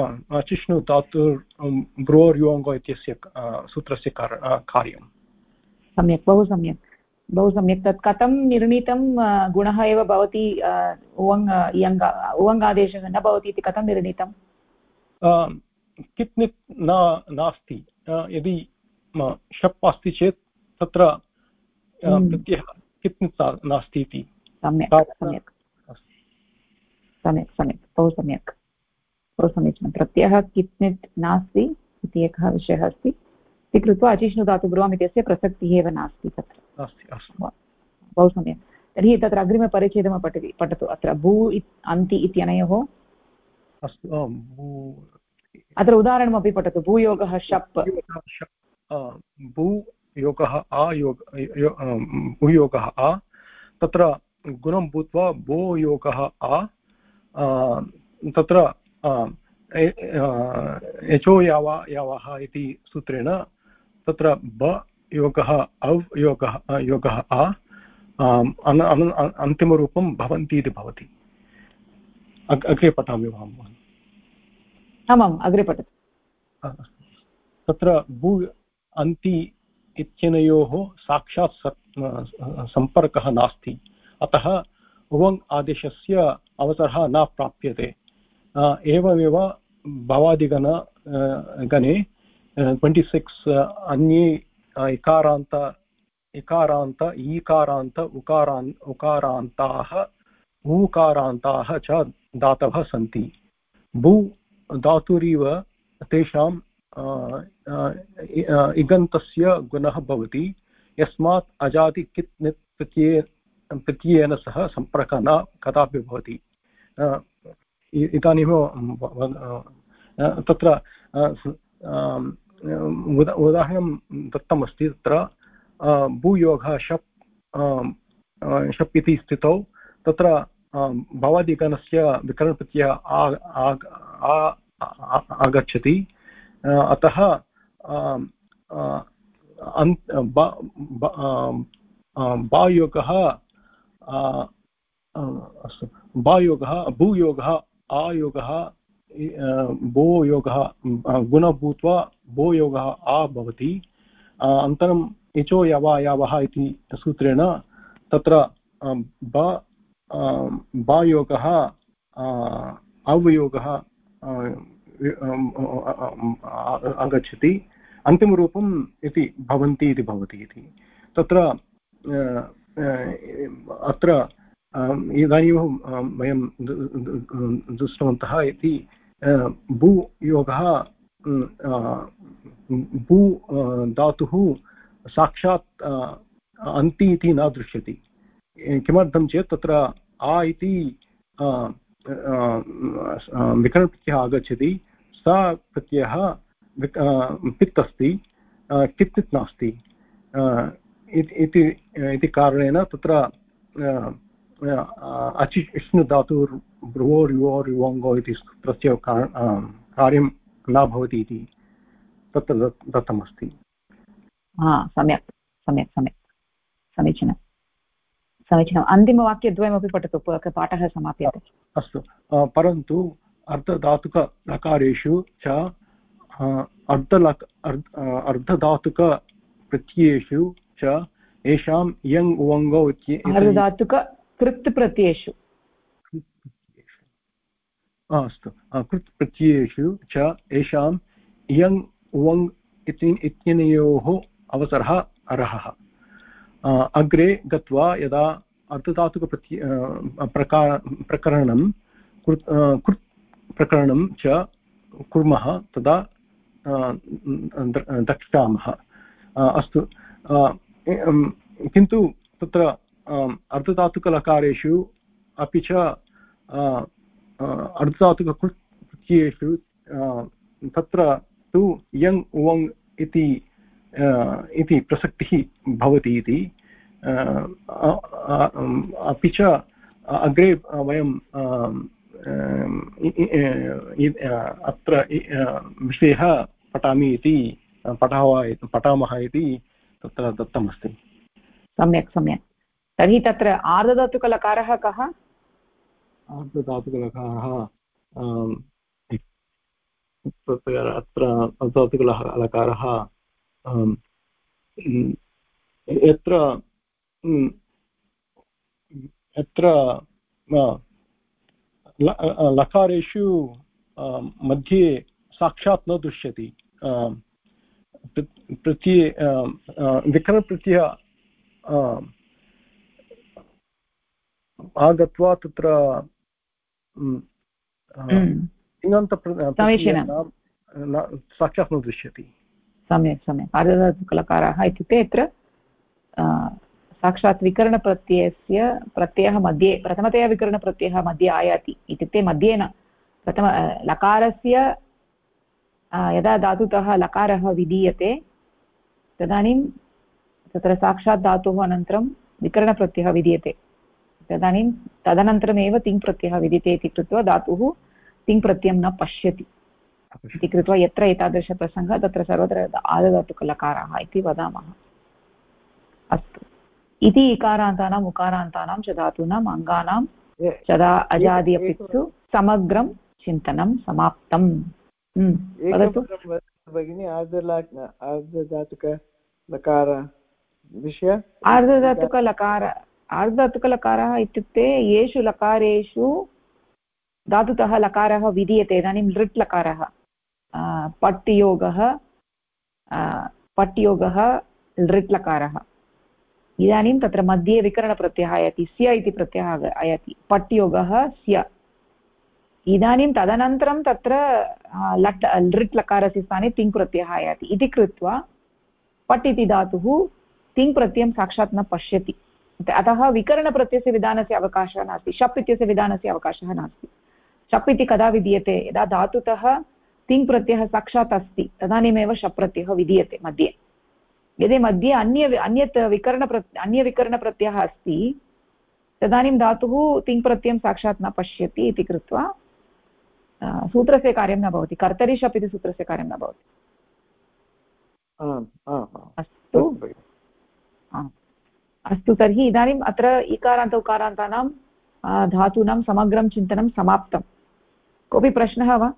भ्रुवोर् युवङ्गौ इत्यस्य सूत्रस्य कार्यं। सम्यक्, बहु सम्यक्, बहु सम्यक्। तत् कथं निर्णीतं? गुणः एव भवति, उवङ्गादेशः न भवति इति कथं निर्णीतं? कित्नित् नास्ति। यदि शप् अस्ति चेत् तत्र प्रत्ययः कित्नित् नास्ति इति। सम्यक् सम्यक् सम्यक् सम्यक्, बहु सम्यक्, बहु समीचीनं। प्रत्ययः कित्नित् नास्ति इति एकः विषयः अस्ति। इति कृत्वा अचिष्णुधातु ब्रुवाम् इत्यस्य प्रसक्तिः एव नास्ति तत्र। बहु सम्यक्। तर्हि तत्र अग्रिमपरिच्छेदं पठतु। अत्र भू अन्ति इत्यनयोः अत्र उदाहरणमपि पठतु। भूयोगः शप्, भूयोगः भूयोगः आ, तत्र गुणं भूत्वा भो योगः आ, तत्र यचो यावः इति सूत्रेण तत्र ब योगः अव् योगः आ, अन्तिमरूपं भवन्ति इति भवति। अग्रे पठामि वा? आमाम्, अग्रे पठतु। तत्र भू अन्ति इत्यनयोः साक्षात् सम्पर्कः नास्ति, अतः उवङ् आदेशस्य अवसरः न प्राप्यते। एवमेव भवादिगणे 26 अन्ये इकारान्त ईकारान्त उकारान्ताः ऊकारान्ताः च धातवः सन्ति। भू धातुरिव तेषां इगन्तस्य गुणः भवति, यस्मात् अजादि कित् नित् प्रत्ययेन सह सम्पर्कः न कदापि भवति। इदानीं तत्र उदाहरणं दत्तमस्ति। तत्र भूयोगः शप् शप् इति स्थितौ तत्र भवादिगणस्य विकरणप्रत्ययः आगच्छति, अतः बायोगः अस्तु बायोगः भूयोगः आयोगः भो योगः गुण भूत्वा भो योगः आ भवति। अनन्तरम् इचो यवायावः इति सूत्रेण तत्र बायोगः अवयोगः आगच्छति, अन्तिमरूपम् इति भवन्ति इति भवति इति। तत्र अत्र इदानीं वयं दृष्टवन्तः इति भूयोगः भू धातुः साक्षात् अन्ति इति न दृश्यते। किमर्थं चेत् तत्र आ इति विकरणप्रत्ययः आगच्छति, सा प्रत्ययः पित् अस्ति, कित् नास्ति इति कारणेन तत्र अचिष्णु धातुर्भ्रुवोर्युवोर्युवोङ्गो इति सूत्रस्य कार्यं न भवति इति तत्र दत्तमस्ति। सम्यक् सम्यक् सम्यक् समीचीनं समीचीनम्। अन्तिमवाक्यद्वयमपि पठतु, पाठः समाप्यते। अस्तु, परन्तु अर्धधातुकलकारेषु च अर्धधातुकप्रत्ययेषु च येषां यङ् उवङ्गौ अर्धधातुककृत् प्रत्ययेषु अस्तु कृत् प्रत्ययेषु च येषां यङ् उवङ् इत्यनयोः अवसरः अर्हः। अग्रे गत्वा यदा प्रकरणं कृत् प्रकरणं च कुर्मः तदा द्रक्ष्यामः। अस्तु, किन्तु तत्र अर्धधातुकलकारेषु अपि च अर्धधातुककृत् प्रत्ययेषु तत्र तु यङ् उवङ् इति प्रसक्तिः भवति इति। अपि च अग्रे वयं अत्र विषयः पठामः इति तत्र दत्तमस्ति। सम्यक् सम्यक्। तर्हि तत्र आर्धधातुकलकारः कः? आर्धधातुकलकारः अत्र अर्धधातुकलकारः यत्र लकारेषु मध्ये साक्षात् न दृश्यति, प्रत्यय विकरणप्रत्ययः आगत्वा तत्र साक्षात् न दृश्यति। सम्यक् सम्यक्। अर्धधातुकलकारः इत्युक्ते यत्र साक्षात् प्रत्ययः मध्ये प्रथमतया विकरणप्रत्ययः मध्ये आयाति, इत्युक्ते मध्ये न, प्रथम लकारस्य यदा धातुतः लकारः विधीयते तदानीं तत्र साक्षात् धातोः अनन्तरं विकरणप्रत्ययः विधीयते, तदनन्तरमेव तिङ् प्रत्ययः विद्यते इति कृत्वा धातुः तिङ् प्रत्ययं न पश्यति इति कृत्वा यत्र एतादृशप्रसङ्गः तत्र सर्वत्र आर्धधातुकलकाराः इति वदामः। अस्तु, इति इकारान्तानाम् उकारान्तानां च धातूनाम् अङ्गानां चदा अजादि अपित्सु समग्रं चिन्तनं समाप्तम्। वदतु भगिनी, अर्धधातुकलकार विषय। अर्धधातुकलकारः इत्युक्ते येषु लकारेषु धातुतः लकारः विधीयते, इदानीं लृट् लकारः, पट्योगः लृट् लकारः, इदानीं तत्र मध्ये विकरणप्रत्ययः आयाति, स्य इति प्रत्ययः आयाति, पट्योगः स्य। इदानीं तदनन्तरं तत्र लृट् लकारस्य स्थाने तिङ् प्रत्ययः आयाति इति कृत्वा पट् इति धातुः तिङ् प्रत्ययं साक्षात् न पश्यति, अतः विकरणप्रत्ययस्य विधानस्य अवकाशः नास्ति, शप् इत्यस्य विधानस्य अवकाशः नास्ति। शप् इति कदा विधीयते? यदा धातुतः तिङ् प्रत्ययः साक्षात् अस्ति तदानीमेव शप् प्रत्ययः विधीयते मध्ये। यदि मध्ये अन्यत् अन्यविकरणप्रत्ययः अस्ति तदानीं धातुः तिङ्प्रत्ययं साक्षात् न पश्यति इति कृत्वा सूत्रस्य कार्यं न भवति कर्तरि शप् इति सूत्रस्य कार्यं न भवति अस्तु अस्तु तर्हि इदानीम् अत्र इकारान्त उकारान्तानां धातूनां समग्रं चिन्तनं समाप्तं कोऽपि प्रश्नः वा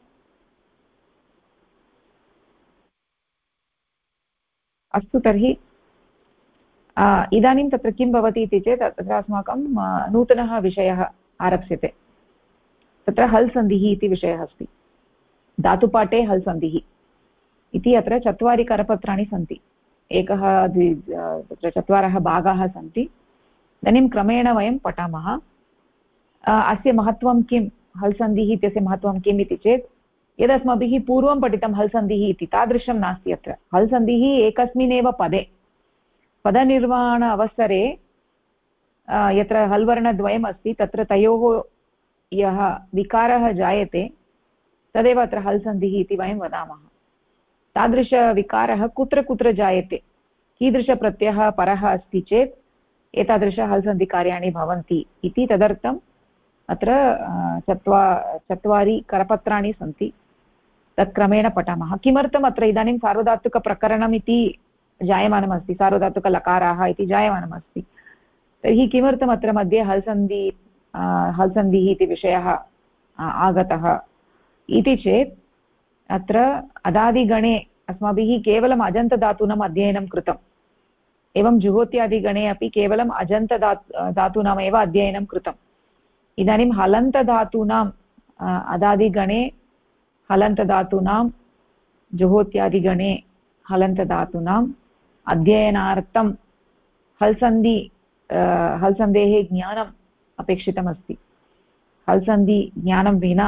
अस्तु तर्हि इदानीं तत्र किं भवति इति चेत् तत्र अस्माकं नूतनः विषयः आरप्स्यते तत्र हल् सन्धिः इति विषयः अस्ति धातुपाठे हल् सन्धिः इति अत्र 4 करपत्राणि सन्ति एकः तत्र 4 भागाः सन्ति इदानीं क्रमेण वयं पठामः अस्य महत्त्वं किं हल् सन्धिः इत्यस्य महत्त्वं किम् इति चेत् यदस्माभिः पूर्वं पठितं हल् सन्धिः इति तादृशं नास्ति अत्र हल् सन्धिः एकस्मिन्नेव पदे पदनिर्माण अवसरे यत्र हल् वर्णद्वयम् अस्ति तत्र तयोः यः विकारः जायते तदेव अत्र हल् सन्धिः इति वयं वदामः तादृशविकारः कुत्र कुत्र जायते कीदृशप्रत्ययः परः अस्ति चेत् एतादृश हल् सन्धिकार्याणि भवन्ति इति तदर्थम् अत्र 4 करपत्राणि सन्ति तत् क्रमेण पठामः किमर्थम् अत्र इदानीं सार्वधातुकप्रकरणम् इति जायमानमस्ति सार्वधातुकलकाराः इति जायमानमस्ति तर्हि किमर्थम् अत्र मध्ये हल् सन्धिः इति विषयः आगतः इति चेत् अत्र अदादिगणे अस्माभिः केवलम् अजन्तधातूनाम् अध्ययनं कृतम् एवं जुहोत्यादिगणे अपि केवलम् अजन्तधातूनामेव अध्ययनं कृतम् इदानीं हलन्तधातूनाम् अदादिगणे हलन्तधातूनां जुहोत्यादिगणे हलन्तधातूनाम् अध्ययनार्थं हल् सन्धेः ज्ञानम् अपेक्षितमस्ति हल् सन्धि ज्ञानं विना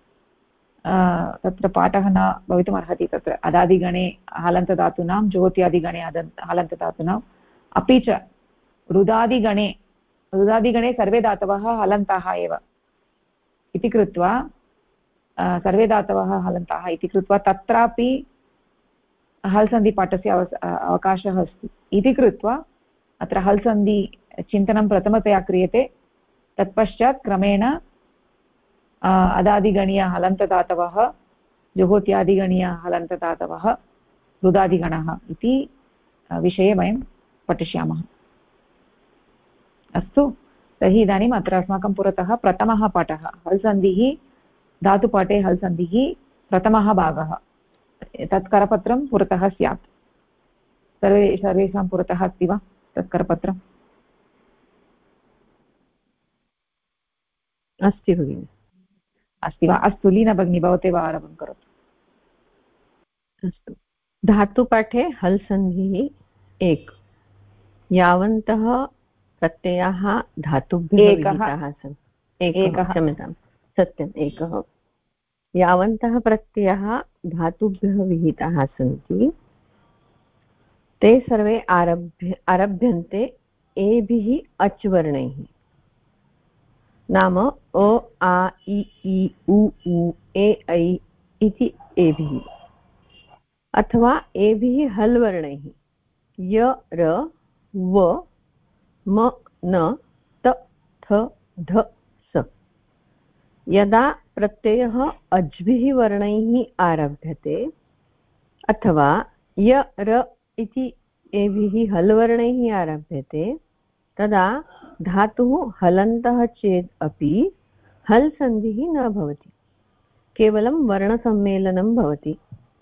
तत्र पाठः न भवितुमर्हति तत्र अदादिगणे हलन्तधातूनां ज्योत्यादिगणे हलन्तधातूनाम् अपि च रुदादिगणे सर्वे धातवः हलन्ताः एव इति कृत्वा सर्वे धातवः हलन्ताः इति कृत्वा तत्रापि हल् सन्धिपाठस्य अवकाशः अस्ति इति कृत्वा अत्र हल् सन्धि चिन्तनं प्रथमतया क्रियते तत्पश्चात् क्रमेण अदादिगणीय हलन्तधातवः जुहोत्यादिगणीय हलन्तधातवः रुदादिगणः इति विषये वयं पठिष्यामः अस्तु तर्हि इदानीम् अत्र अस्माकं पुरतः प्रथमः पाठः हल् सन्धिः धातुपाठे हल् सन्धिः प्रथमः भागः तत् करपत्रं पुरतः स्यात् सर्वेषां पुरतः अस्ति वा तत् करपत्रम् अस्ति भगिनि अस्ति वा अस्तु लीना भगिनी भवते वा आरम्भं करोतु अस्तु धातुपाठे हल् सन्धिः 1 यावन्तः प्रत्ययाः धातुभ्यः विहिताः सन्ति क्षम्यतां सत्यम् एकः यावन्तः प्रत्ययाः धातुभ्यः विहिताः सन्ति ते सर्वे आरभ्यन्ते एभिः अच् वर्णैः नाम अ आ इ ई उ ऊ ए ऐ इति एभिः अथवा एभिः हल् वर्णैः य र व म न त थ ध स यदा प्रत्ययः अज्भिः वर्णैः आरभ्यते अथवा य र इति एभिः हल् वर्णैः आरभ्यते तदा धातुः हलन्तः चेत् अपि हल् सन्धिः न भवति केवलं वर्णसम्मेलनं भवति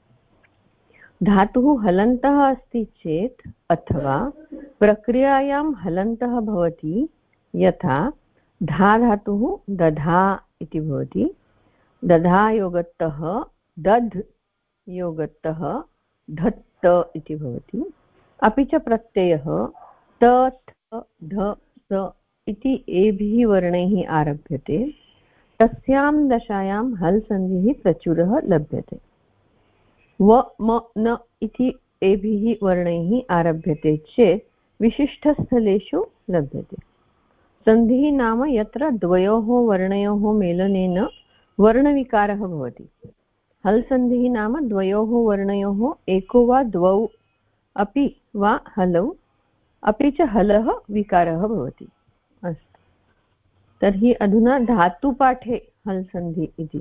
धातुः हलन्तः अस्ति चेत् अथवा प्रक्रियायां हलन्तः भवति यथा धा धातुः दधा इति भवति दधा योगतः दध् योगतः धत्त इति भवति अपि च प्रत्ययः त थ ध स इति एभिः वर्णैः आरभ्यते तस्यां दशायां हल् सन्धिः प्रचुरः लभ्यते व म न इति एभिः वर्णैः आरभ्यते चेत् विशिष्टस्थलेषु लभ्यते सन्धिः नाम यत्र द्वयोः वर्णयोः मेलनेन वर्णविकारः भवति हल् सन्धिः नाम द्वयोः वर्णयोः एको वा द्वौ अपि वा हलौ अपि च हलः विकारः भवति। अस्तु, तर्हि अधुना धातुपाठे हल् सन्धि इति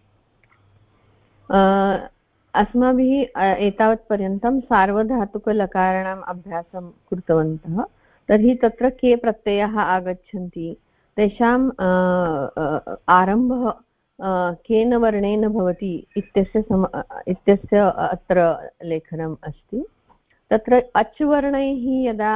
अस्माभिः एतावत्पर्यन्तं सार्वधातुकलकाराणाम् अभ्यासं कृतवन्तः। तर्हि तत्र के प्रत्ययाः आगच्छन्ति, तेषाम् आरम्भः केन वर्णेन भवति इत्यस्य अत्र लेखनम् अस्ति। तत्र अच् वर्णैः यदा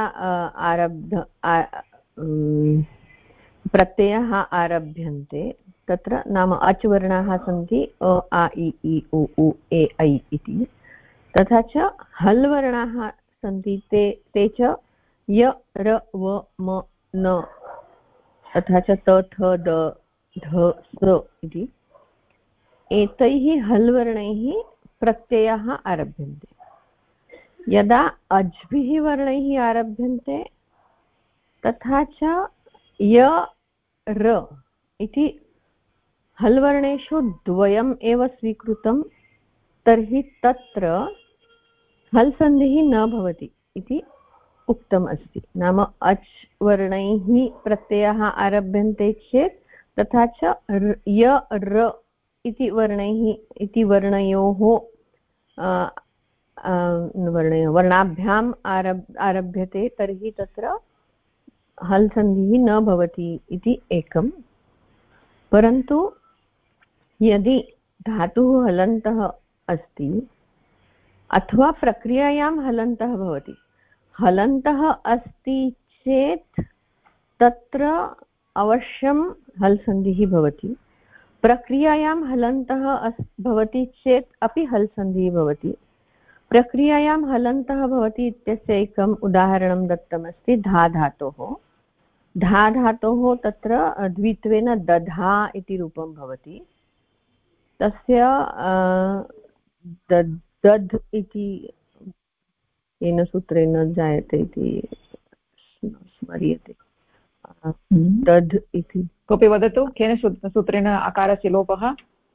प्रत्ययाः आरभ्यन्ते तत्र नाम अच् वर्णाः सन्ति अ आ इ ई उ ऊ ए ऐ इति। तथा च हल् वर्णाः सन्ति ते च य र व म न तथा च त थ द ध स इति। एतैः हल् वर्णैः प्रत्ययाः आरभ्यन्ते। यदा अज्भिः वर्णैः आरभ्यन्ते तथा च य र इति हल् वर्णेषु द्वयम् एव स्वीकृतं तर्हि तत्र हल् सन्धिः न भवति इति उक्तम् अस्ति। नाम अच् वर्णैः प्रत्ययाः आरभ्यन्ते चेत् तथा च य र इति वर्णयोः वर्णाभ्याम् आरभ्यते तर्हि तत्र हल् सन्धिः न भवति इति एकम्। परन्तु यदि धातुः हलन्तः अस्ति अथवा प्रक्रियायां हलन्तः भवति, हलन्तः अस्ति चेत् तत्र अवश्यं हल् सन्धिः भवति। प्रक्रियायां हलन्तः भवति चेत् अपि हल् सन्धिः भवति। प्रक्रियायां हलन्तः भवति इत्यस्य एकम् उदाहरणं दत्तमस्ति धा धातोः। धा धातोः तत्र द्वित्वेन दधा इति रूपं भवति। तस्य दध् इति येन सूत्रेण जायते इति स्मर्यते। दध् इति कोऽपि वदतु केन सूत्रेण अकारस्य लोपः?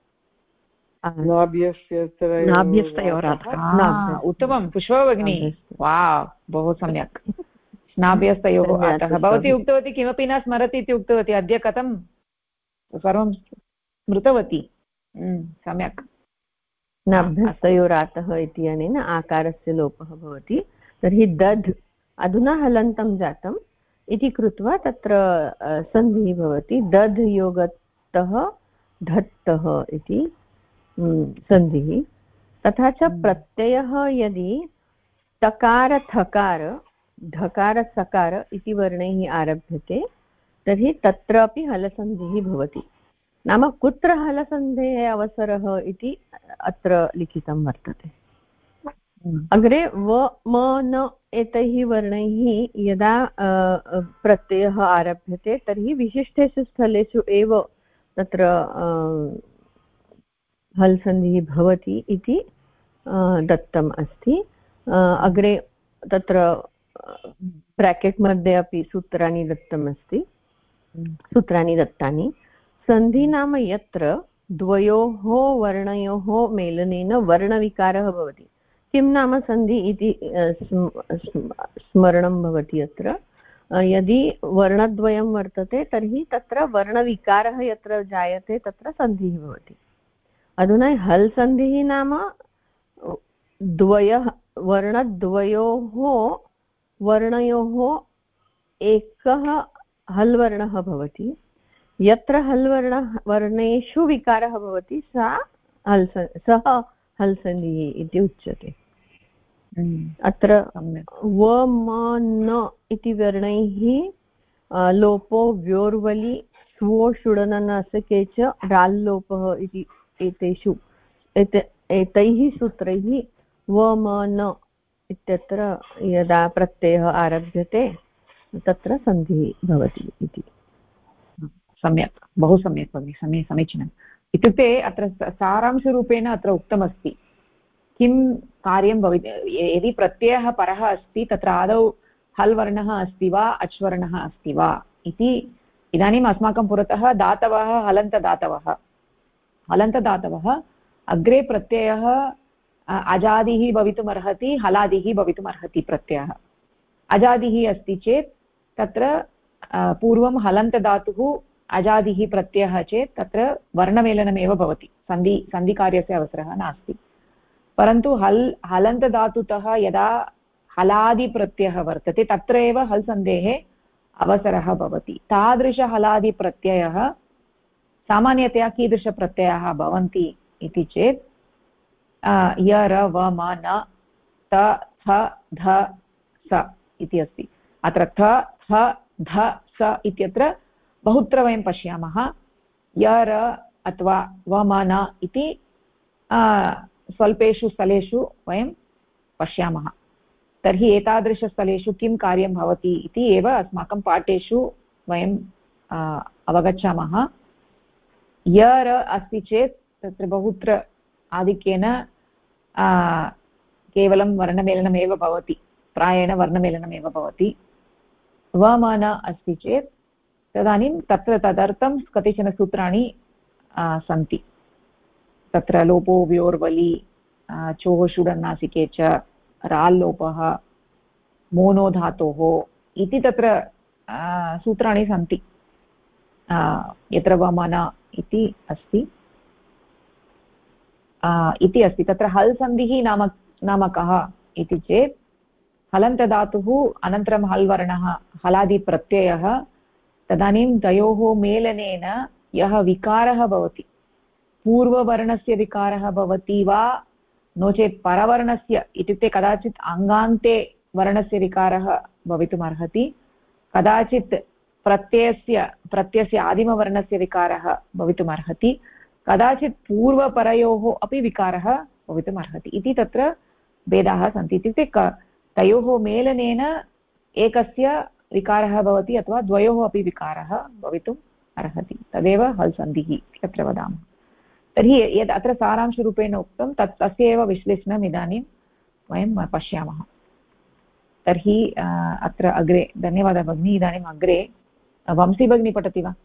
उत्तमं पुष्पा भगिनी, वाव् बहु सम्यक्। नाभ्यस्तयोः अतः भवती उक्तवती किमपि न स्मरति इति उक्तवती, अद्य कथं सर्वं स्मृतवती। सम्यक्। नाभ्यस्तयोरातः इत्यनेन आकारस्य लोपः भवति। तर्हि दध् अधुना हलन्तं जातम् इति कृत्वा तत्र सन्धिः भवति। दध् योगतः धत्तः इति सन्धिः। तथा च प्रत्ययः यदि तकार थकार ढकार सकार इति वर्णैः आरभ्यते तर्हि तत्रापि हलसन्धिः भवति। नाम कुत्र हलसन्धेः अवसरः इति अत्र लिखितं वर्तते। अग्रे व म न एतैः वर्णैः यदा प्रत्ययः आरभ्यते तर्हि विशिष्टेषु स्थलेषु एव तत्र हल् सन्धिः भवति इति दत्तम् अस्ति। अग्रे तत्र ब्राकेट् मध्ये अपि सूत्राणि दत्तानि। सन्धि नाम यत्र द्वयोः वर्णयोः मेलनेन वर्णविकारः भवति। किं नाम सन्धि इति स्मरणं भवति अत्र। यदि वर्णद्वयं वर्तते तर्हि तत्र वर्णविकारः यत्र जायते तत्र सन्धिः भवति। अधुना हल् सन्धिः नाम वर्णयोः एकः हल् वर्णः भवति। यत्र हल् वर्णेषु विकारः भवति सः हल् सन्धिः इति उच्यते। अत्र व म न इति वर्णैः लोपो व्योर्वलि स्वो षुडननसके च डाल्लोपः इति एतैः सूत्रैः व म न इत्यत्र यदा प्रत्ययः आरभ्यते तत्र सन्धिः भवति इति। सम्यक्, बहु सम्यक् भगिनि, समीचीनम्। इत्युक्ते अत्र सारांशरूपेण अत्र उक्तमस्ति किं कार्यं भवति। यदि प्रत्ययः परः अस्ति तत्र आदौ हल् वर्णः अस्ति वा अच् वर्णः अस्ति वा इति। इदानीम् अस्माकं पुरतः दातवः हलन्तदातवः अग्रे प्रत्ययः अजादिः भवितुमर्हति, हलादिः भवितुमर्हति प्रत्ययः। अजादिः अस्ति चेत् तत्र पूर्वं हलन्तधातुः अजादिः प्रत्ययः चेत् तत्र वर्णमेलनमेव भवति, सन्धिकार्यस्य अवसरः नास्ति। परन्तु हलन्तधातुतः यदा हलादिप्रत्ययः वर्तते तत्र एव हल् सन्धेः अवसरः भवति। तादृशहलादिप्रत्ययः सामान्यतया कीदृशप्रत्ययाः भवन्ति इति चेत् य र व म न त थ ध स इति अस्ति। अत्र थ थ ध स इत्यत्र बहुत्र वयं पश्यामः य र अथवा व म न इति स्वल्पेषु स्थलेषु वयं पश्यामः। तर्हि एतादृशस्थलेषु किं कार्यं भवति इति एव अस्माकं पाठेषु वयं अवगच्छामः। य र अस्ति चेत् तत्र बहुत्र आधिक्येन केवलं वर्णमेलनमेव भवति, प्रायेण वर्णमेलनमेव भवति। व म न अस्ति चेत् तदानीं तत्र तदर्थं कतिचन सूत्राणि सन्ति। तत्र लोपो व्योर्वलि चोः शुडन्नासिके च राल्लोपः मोनो धातोः इति तत्र सूत्राणि सन्ति। यत्र व म न इति अस्ति तत्र हल् सन्धिः नाम कः इति चेत् हलन्तधातुः अनन्तरं हल् वर्णः हलादिप्रत्ययः, तदानीं तयोः मेलनेन यः विकारः भवति, पूर्ववर्णस्य विकारः भवति वा नो चेत् परवर्णस्य, इत्युक्ते कदाचित् अङ्गान्ते वर्णस्य विकारः भवितुमर्हति, कदाचित् प्रत्ययस्य आदिमवर्णस्य विकारः भवितुमर्हति, कदाचित् पूर्वपरयोः अपि विकारः भवितुमर्हति इति तत्र भेदाः सन्ति। इत्युक्ते तयोः मेलनेन एकस्य विकारः भवति अथवा द्वयोः अपि विकारः भवितुम् अर्हति, तदेव हल् सन्धिः तत्र वदामः। तर्हि यद् अत्र सारांशरूपेण उक्तं तस्य एव विश्लेषणम् इदानीं वयं पश्यामः। तर्हि अत्र अग्रे, धन्यवादः भगिनी। इदानीम् अग्रे वंशी भगिनी पठति वा?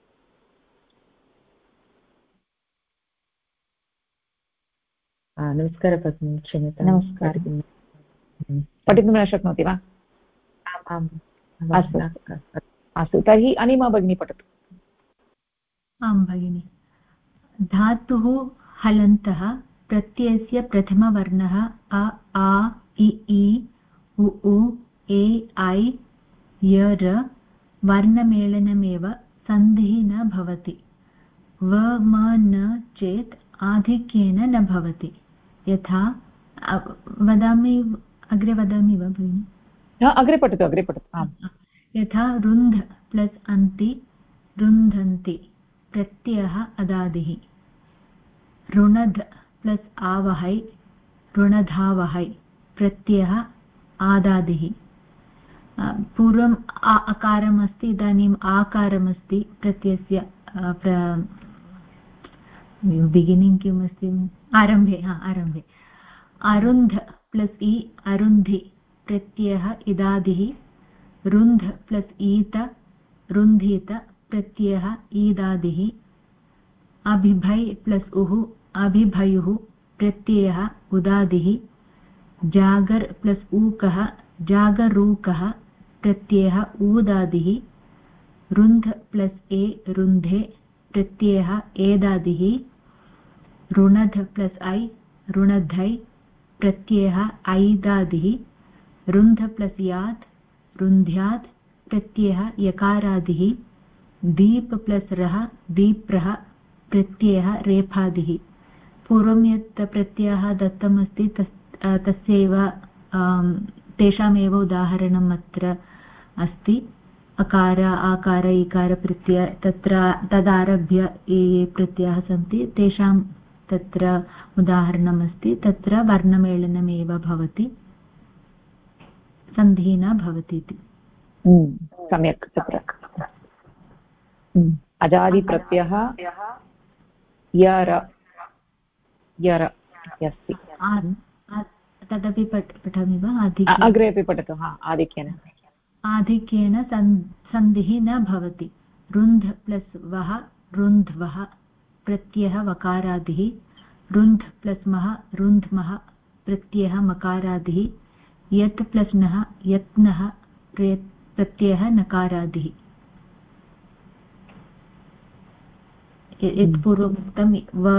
नमस्कारः भगिनी, क्षम्यतां। नमस्कारः। पठितुं न शक्नोति वा? आम्, अस्तु, तर्हि अनिमा भगिनी पठतु। आं भगिनि। धातुः हलन्तः प्रत्ययस्य प्रथमवर्णः अ आ इ ई उ ऊ ए ऐ य र वर्णमेलनमेव सन्धिः न भवति। व म न चेत् आधिक्येन न भवति। यथा अग्रे वदामि वा भगिनि? अग्रे पठतु। यथा रुन्ध प्लस् अन्ति रुन्धन्ति प्रत्ययः अदादिः। रुणध् प्लस् आवहै रुणधावहै प्रत्ययः आदादिः। पूर्वम् अकारमस्ति, इदानीम् आकारमस्ति प्रत्ययस्य बिगिनिङ्ग् किम् अस्ति? आरम्भे अरुन्ध प्लस् इ अरुन्धि प्रत्ययः इदादिः। रुन्ध प्लस् ईत रुन्धीत प्रत्ययः ईदादिः। अभिभै प्लस् उः अभिभयुः प्रत्ययः उदादिः। जागर् प्लस् ऊकः जागरूकः प्रत्ययः ऊदादिः। रुन्ध प्लस् ए रुन्धे प्रत्ययः एदादिः। रुणध प्लस् ऐ रुणधै प्रत्ययः ऐदादिः। रुन्ध प्लस् यात् रुन्ध्यात् प्रत्ययः यकारादिः। दीप प्लस् रः दीप्रः प्रत्ययः रेफादिः। पूर्वं यत् प्रत्ययः दत्तमस्ति तस्यैव तेषामेव उदाहरणम् अत्र अस्ति। अकार आकार इकार प्रत्यय तदारभ्य ये प्रत्ययाः सन्ति तेषां तत्र उदाहरणमस्ति। तत्र वर्णमेलनमेव भवति, सन्धिः न भवति इति। सम्यक्। तत्र अजादिप्रत्ययः यर अस्ति। तदपि पठामि वा? अग्रे अपि पठतु। आधिक्येन सन्धिः न भवति। रुन्ध प्लस् वः रुन्ध्वः प्रत्ययः वकारादिः। रुन्ध् प्लस् मः रुन्ध्मः प्रत्ययः मकारादिः यत् प्लस् नः यत्नः प्रत्ययः नकारादिः यत् पूर्वमुक्तं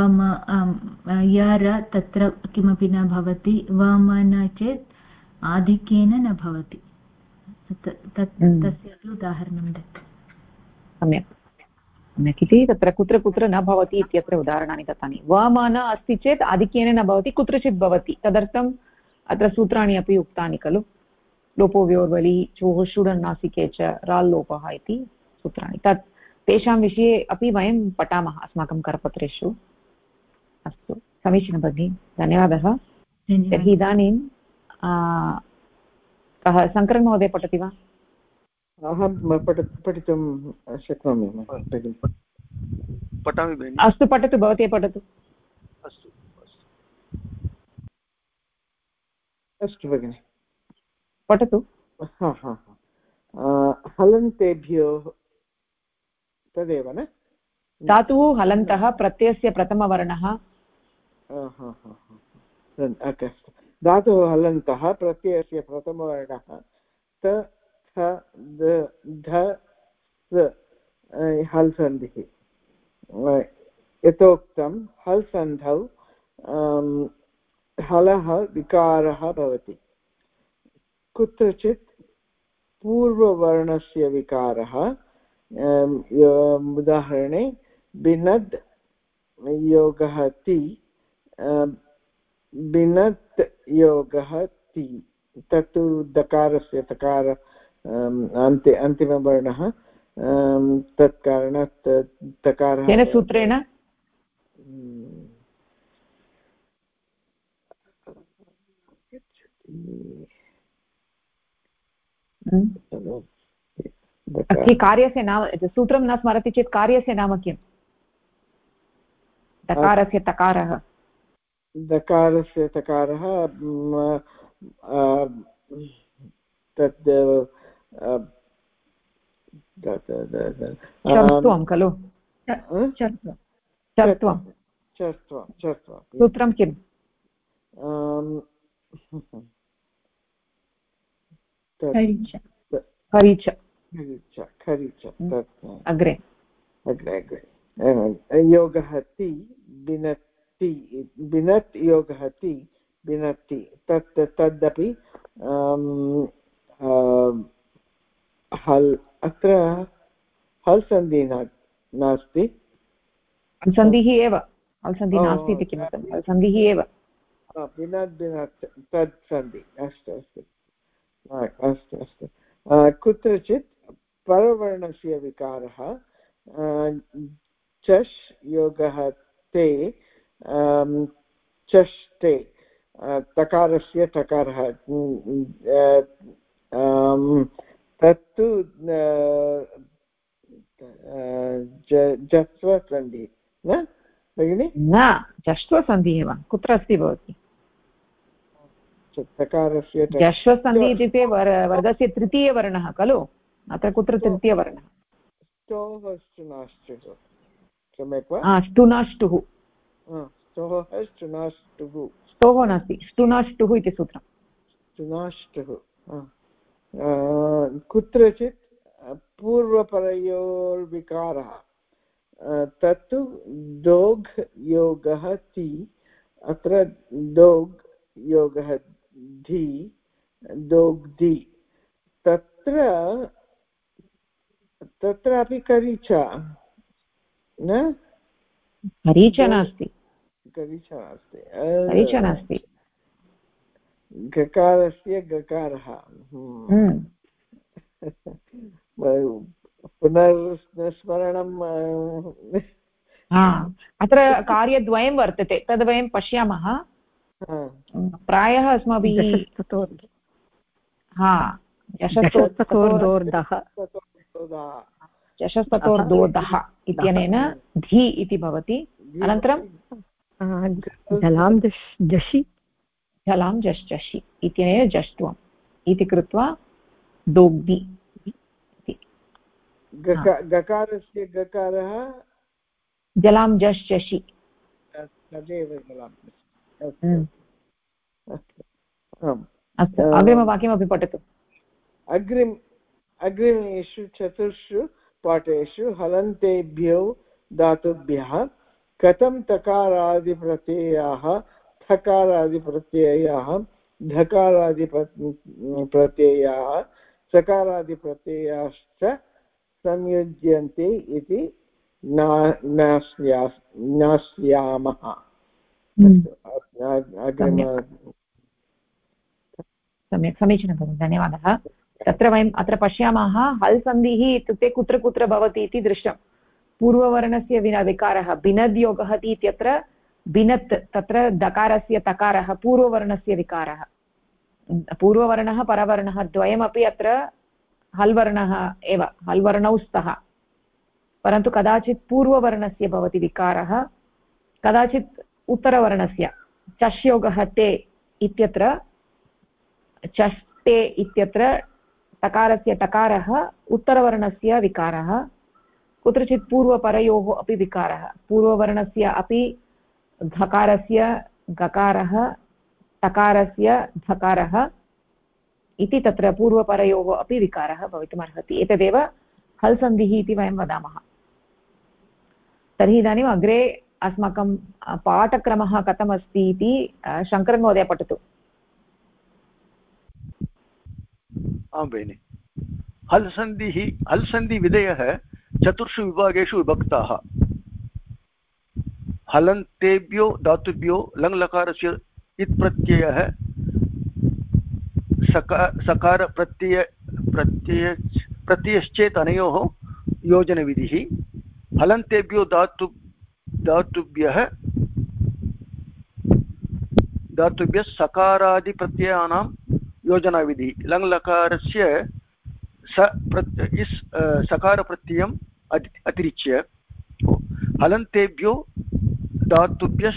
यर तत्र किमपि न भवति वमन चेत् आधिक्येन न भवति तस्यापि उदाहरणं दत्तं सम्यक् सम्यक् इति तत्र कुत्र कुत्र न भवति इत्यत्र उदाहरणानि दत्तानि वमन अस्ति चेत् आधिक्येन न भवति कुत्रचित् भवति तदर्थम् अत्र सूत्राणि अपि उक्तानि खलु लोपो व्योर्वलि चोः षुडन्नासिके च राल्लोपः इति सूत्राणि तत् तेषां विषये अपि वयं पठामः अस्माकं करपत्रेषु अस्तु समीचीनं भगिनि धन्यवादः तर्हि इदानीं कः शङ्करन् महोदय पठति वा अहं पठितुं शक्नोमि पठामि भगिनि अस्तु पठतु भवती पठतु अस्तु अस्तु भगिनि पठतु हलन्तेभ्यो तदेव न धातुः हलन्तः प्रत्ययस्य प्रथमवर्णः धातुः हलन्तः प्रत्ययस्य प्रथमवर्णः त थ ध स हल् सन्धिः यथोक्तं हल् सन्धौ हलः विकारः भवति कुत्रचित् पूर्ववर्णस्य विकारः उदाहरणे बिनद् योगः ति बिनत् योगः ति तत्तु दकारस्य तकार अन्तिमवर्णः तत्कारणात् तकारः केन सूत्रेण कार्यस्य नाम सूत्रं न स्मरति चेत् कार्यस्य नाम किं दकारस्य तकारः दकारस्य तकारः तद् चर्त्वं खलु चर्त्वं सूत्रं किम् खरीच अग्रे योगः ति बिनत्ति बिनत् योगः ति बिनत्ति तदपि हल् अत्र हल् सन्धिः नास्ति सन्धिः एव हल् सन्धिः नास्ति इति किमर्थं हल् सन्धिः एव बिनत् बिनत् तद् सन्धि अस्तु अस्तु अस्तु अस्तु कुत्रचित् परवर्णस्य विकारः चष् योगः ते चष्टे तकारस्य तकारः तत्तु जस्वसन्धिः न भगिनि न जश्वसन्धिः एव कुत्र अस्ति भवती तकारस्य जश्वसन्धिः इत्युक्ते वर्गस्य तृतीयवर्णः खलु अत्र कुत्र तृतीयवर्णः स्तोः स्तुनाष्टुः सम्यक् वा ष्टुनाष्टुः स्तोः स्तुनाष्टुः स्तोः नास्ति ष्टुनाष्टुः इति सूत्रं स्तुनाष्टुः कुत्रचित् पूर्वपरयोर्विकारः तत्तु दोग् योगः ति अत्र दोग् योगः धी दोग्धि तत्रापि करीचा न करीचा नास्ति करीचा नास्ति करीचा नास्ति गकारस्य गकारः पुनर्स्मरणं अत्र कार्यद्वयं वर्तते तद् वयं पश्यामः प्रायः अस्माभिः यशस्ततोर्दोदः इत्यनेन धी इति भवति अनन्तरं जलां जषि जलां जश्चषि इत्यनेन जष्ट्वम् इति कृत्वा दोग्धि गकारस्य गकारः जलां जश्चषि तदेव मिलामि। अस्तु अग्रिमवाक्यमपि पठतु। अग्रिमेषु चतुर्षु पाठेषु हलन्तेभ्यो धातुभ्यः कथं तकारादिप्रत्ययाः थकारादिप्रत्ययाः धकारादिप्रत्ययाः सकारादिप्रत्ययाश्च संयुज्यन्ते इति ज्ञास्यामः। सम्यक्, समीचीनं भगिनि, धन्यवादः। तत्र वयम् अत्र पश्यामः हल् सन्धिः इत्युक्ते कुत्र कुत्र भवति इति दृष्टं। पूर्ववर्णस्य विकारः भिनद्योगः इत्यत्र भिनत्, तत्र दकारस्य तकारः पूर्ववर्णस्य विकारः। पूर्ववर्णः परवर्णः द्वयमपि अत्र हल् वर्णः एव, हल् वर्णौ स्तः, परन्तु कदाचित् पूर्ववर्णस्य भवति विकारः, कदाचित् उत्तरवर्णस्य। चष्योगः ते इत्यत्र चष्टे इत्यत्र तकारस्य टकारः उत्तरवर्णस्य विकारः, कुत्रचित् पूर्वपरयोः अपि विकारः, पूर्ववर्णस्य अपि धकारस्य गकारः, टकारस्य धकारः इति तत्र पूर्वपरयोः अपि विकारः भवितुमर्हति। एतदेव हल् सन्धिः इति वयं वदामः। तर्हि इदानीम् अग्रे अस्माकं पाठक्रमः कथमस्ति इति शङ्करन् महोदय पठतु। आं भगिनि। हल् सन्धिविधयः चतुर्षु विभागेषु विभक्ताः। हलन्तेभ्यो धातुभ्यो लङ्लकारस्य इत् प्रत्ययः प्रत्ययश्चेत् अनयोः योजनविधिः। हलन्तेभ्यो धातुभ्यः सकारादिप्रत्ययानां योजनाविधिः। लङ्लकारस्य सकारप्रत्ययम् अतिरिच्य हलन्तेभ्यो धातुभ्यः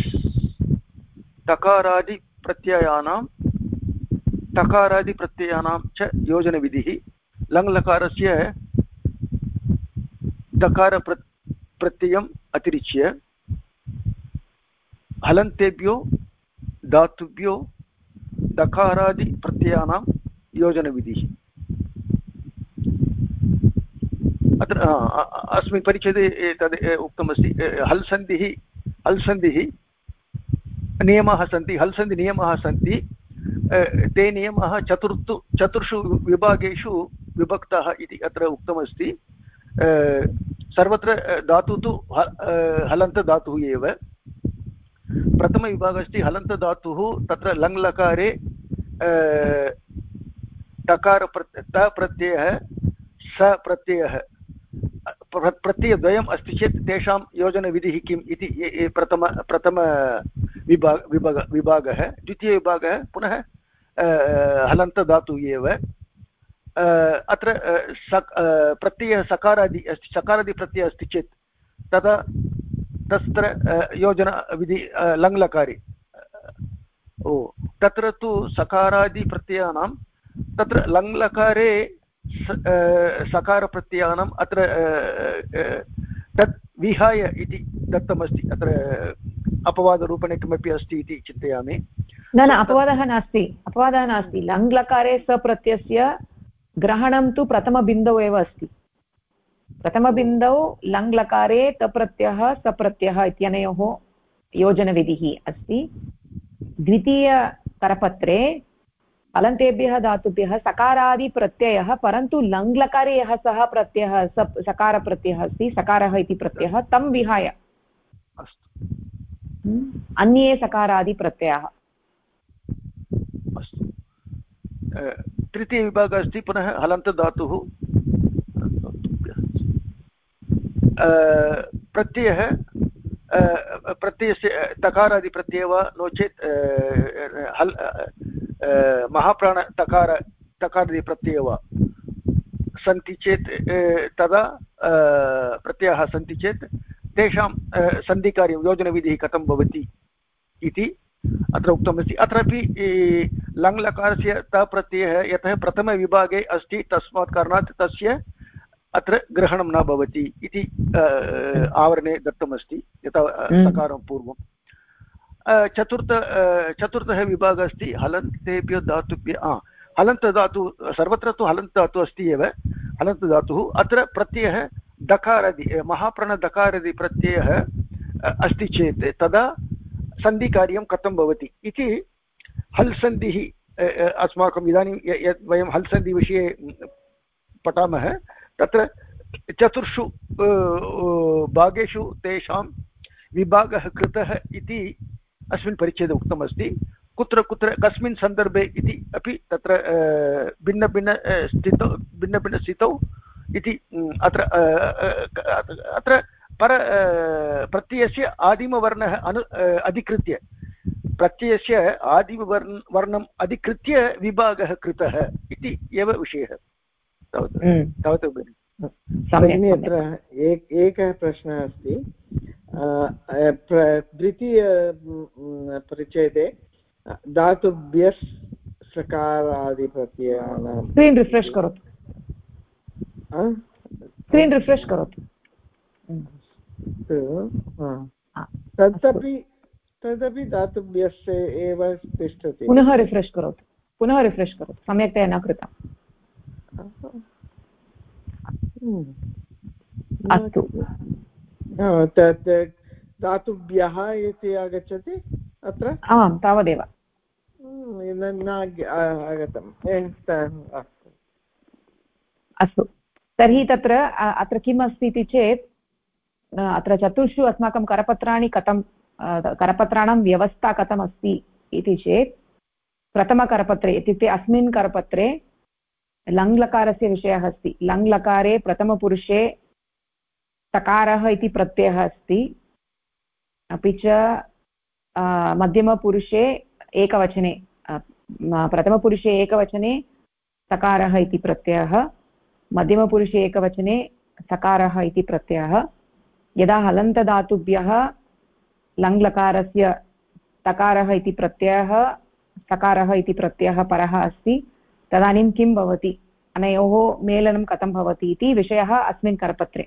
टकारादिप्रत्ययानां च योजनविधिः। लङ्लकारस्य दकारप्रत्ययम् अतिरिच्य हलन्तेभ्यो धातुभ्यो दकारादिप्रत्ययानां योजनविधिः। अत्र अस्मिन् परिच्छेदे तद् उक्तमस्ति। हल् सन्धिः नियमाः सन्ति, हल् सन्धि नियमाः सन्ति। ते नियमाः चतुर्षु विभागेषु विभक्ताः इति अत्र उक्तमस्ति। सर्वत्र धातुः तु हलन्तधातुः एव। प्रथमविभागः अस्ति हलन्तधातुः, तत्र लङ्लकारे तप्रत्ययः सप्रत्ययः प्रत्ययद्वयम् अस्ति चेत् तेषां योजनविधिः किम् इति विभागः। द्वितीयविभागः पुनः हलन्तधातुः एव। अत्र प्रत्ययः सकारादिप्रत्ययः अस्ति चेत् तदा तत्र योजनविधि लङ्लकारे। तत्र तु सकारादिप्रत्ययानां तत्र लङ्लकारे सकारप्रत्ययानाम् अत्र तत् विहाय इति दत्तमस्ति। अत्र अपवादरूपेण किमपि अस्ति इति चिन्तयामि। न अपवादः नास्ति। लङ्लकारे सप्रत्ययस्य ग्रहणं तु प्रथमबिन्दौ एव अस्ति। प्रथमबिन्दौ लङ्लकारे तप्रत्ययः सप्रत्ययः इत्यनयोः योजनविधिः अस्ति। द्वितीयकरपत्रे हलन्तेभ्यः धातुभ्यः सकारादिप्रत्ययः, परन्तु लङ्लकारे यः सः प्रत्ययः सकारप्रत्ययः अस्ति, सकारः इति प्रत्ययः, तं विहाय अन्ये सकारादिप्रत्ययाः। अस्तु। तृतीयविभागः अस्ति पुनः हलन्तधातुः। प्रत्ययस्य तकारादिप्रत्ययः वा नो चेत् महाप्राणतकारादिप्रत्ययः वा सन्ति चेत् तदा प्रत्ययाः सन्ति चेत् तेषां सन्धिकार्यं योजनविधिः कथं भवति इति अत्र उक्तमस्ति। अत्रापि लङ्लकारस्य तप्रत्ययः यतः प्रथमविभागे अस्ति, तस्मात् कारणात् तस्य अत्र ग्रहणं न भवति इति आवरणे दत्तमस्ति, यथा सकारं पूर्वं। चतुर्थः विभागः अस्ति हलन्तेभ्यो धातुभ्यः हलन्तधातु सर्वत्र तु हलन्तधातु अस्ति एव हलन्तधातुः अत्र प्रत्ययः दकारादि महाप्राणदकारादि प्रत्ययः अस्ति चेत् तदा सन्धिकार्यं कथं भवति इति हल् सन्धिः अस्माकम् इदानीं यत् वयं हल् सन्धिविषये पठामः तत्र चतुर्षु भागेषु तेषां विभागः कृतः इति अस्मिन् परिच्छेदे उक्तमस्ति कुत्र कुत्र कस्मिन् सन्दर्भे इति अपि तत्र भिन्नभिन्नस्थितौ इति अत्र प्रत्ययस्य आदिमवर्णः अधिकृत्य प्रत्ययस्य आदिमवर्णम् अधिकृत्य विभागः कृतः इति एव विषयः तावत् भगिनी अत्र एकः प्रश्नः अस्ति द्वितीय परिच्छेदे धातुभ्यः सकारादिप्रत्ययानां स्क्रीन् रिफ्रेश् करोतु स्क्रीन् रिफ्रेश् करोतु तदपि धातुभ्यश्च एव तिष्ठति पुनः रिफ्रेश् करोतु सम्यक्तया न कृतम् अस्तु तत् धातुभ्यः इति आगच्छति अत्र आं तावदेव न आगतम् अस्तु तर्हि तत्र अत्र किम् अस्ति इति चेत् अत्र चतुर्षु अस्माकं करपत्राणि कथं करपत्राणां व्यवस्था कथम् अस्ति इति चेत् प्रथमकरपत्रे इत्युक्ते अस्मिन् करपत्रे लङ्लकारस्य विषयः अस्ति लङ्लकारे प्रथमपुरुषे तकारः इति प्रत्ययः अस्ति अपि च मध्यमपुरुषे एकवचने प्रथमपुरुषे एकवचने तकारः इति प्रत्ययः मध्यमपुरुषे एकवचने सकारः इति प्रत्ययः यदा हलन्तधातुभ्यः लङ्लकारस्य तकारः इति प्रत्ययः सकारः इति प्रत्ययः परः अस्ति तदानीं किं भवति अनयोः मेलनं कथं भवति इति विषयः अस्मिन् करपत्रे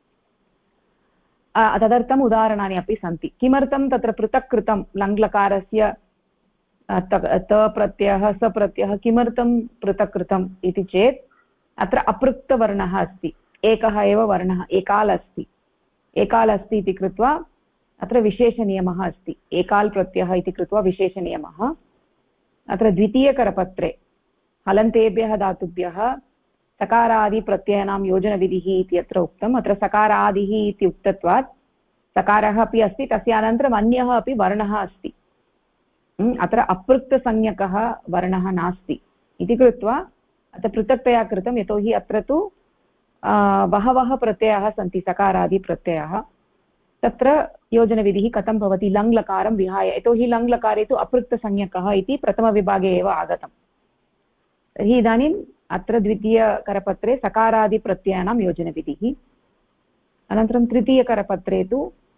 तदर्थम् उदाहरणानि अपि सन्ति किमर्थं तत्र पृथक् कृतं लङ्लकारस्य त प्रत्ययः स प्रत्ययः किमर्थं पृथक् कृतम् इति चेत् अत्र अपृक्तवर्णः अस्ति एकः एव वर्णः एकाल् अस्ति इति कृत्वा अत्र विशेषनियमः अस्ति एकाल् प्रत्ययः इति कृत्वा विशेषनियमः अत्र द्वितीयकरपत्रे हलन्तेभ्यः धातुभ्यः सकारादिप्रत्ययानां योजनविधिः इति अत्र उक्तम् अत्र सकारादिः इति उक्तत्वात् सकारः अपि अस्ति तस्य अनन्तरम् अन्यः अपि वर्णः अस्ति अत्र अपृक्तसंज्ञकः वर्णः नास्ति इति कृत्वा अत्र पृथक्तया कृतं यतोहि अत्र तु बहवः प्रत्ययाः सन्ति सकारादिप्रत्ययाः तत्र योजनविधिः कथं भवति लङ्लकारं विहाय यतोहि लङ्लकारे तु अपृक्तसंज्ञकः इति प्रथमविभागे एव आगतम् तर्हि इदानीम् अत्र द्वितीयकरपत्रे सकारादिप्रत्ययानां योजनविधिः अनन्तरं तृतीयकरपत्रे तु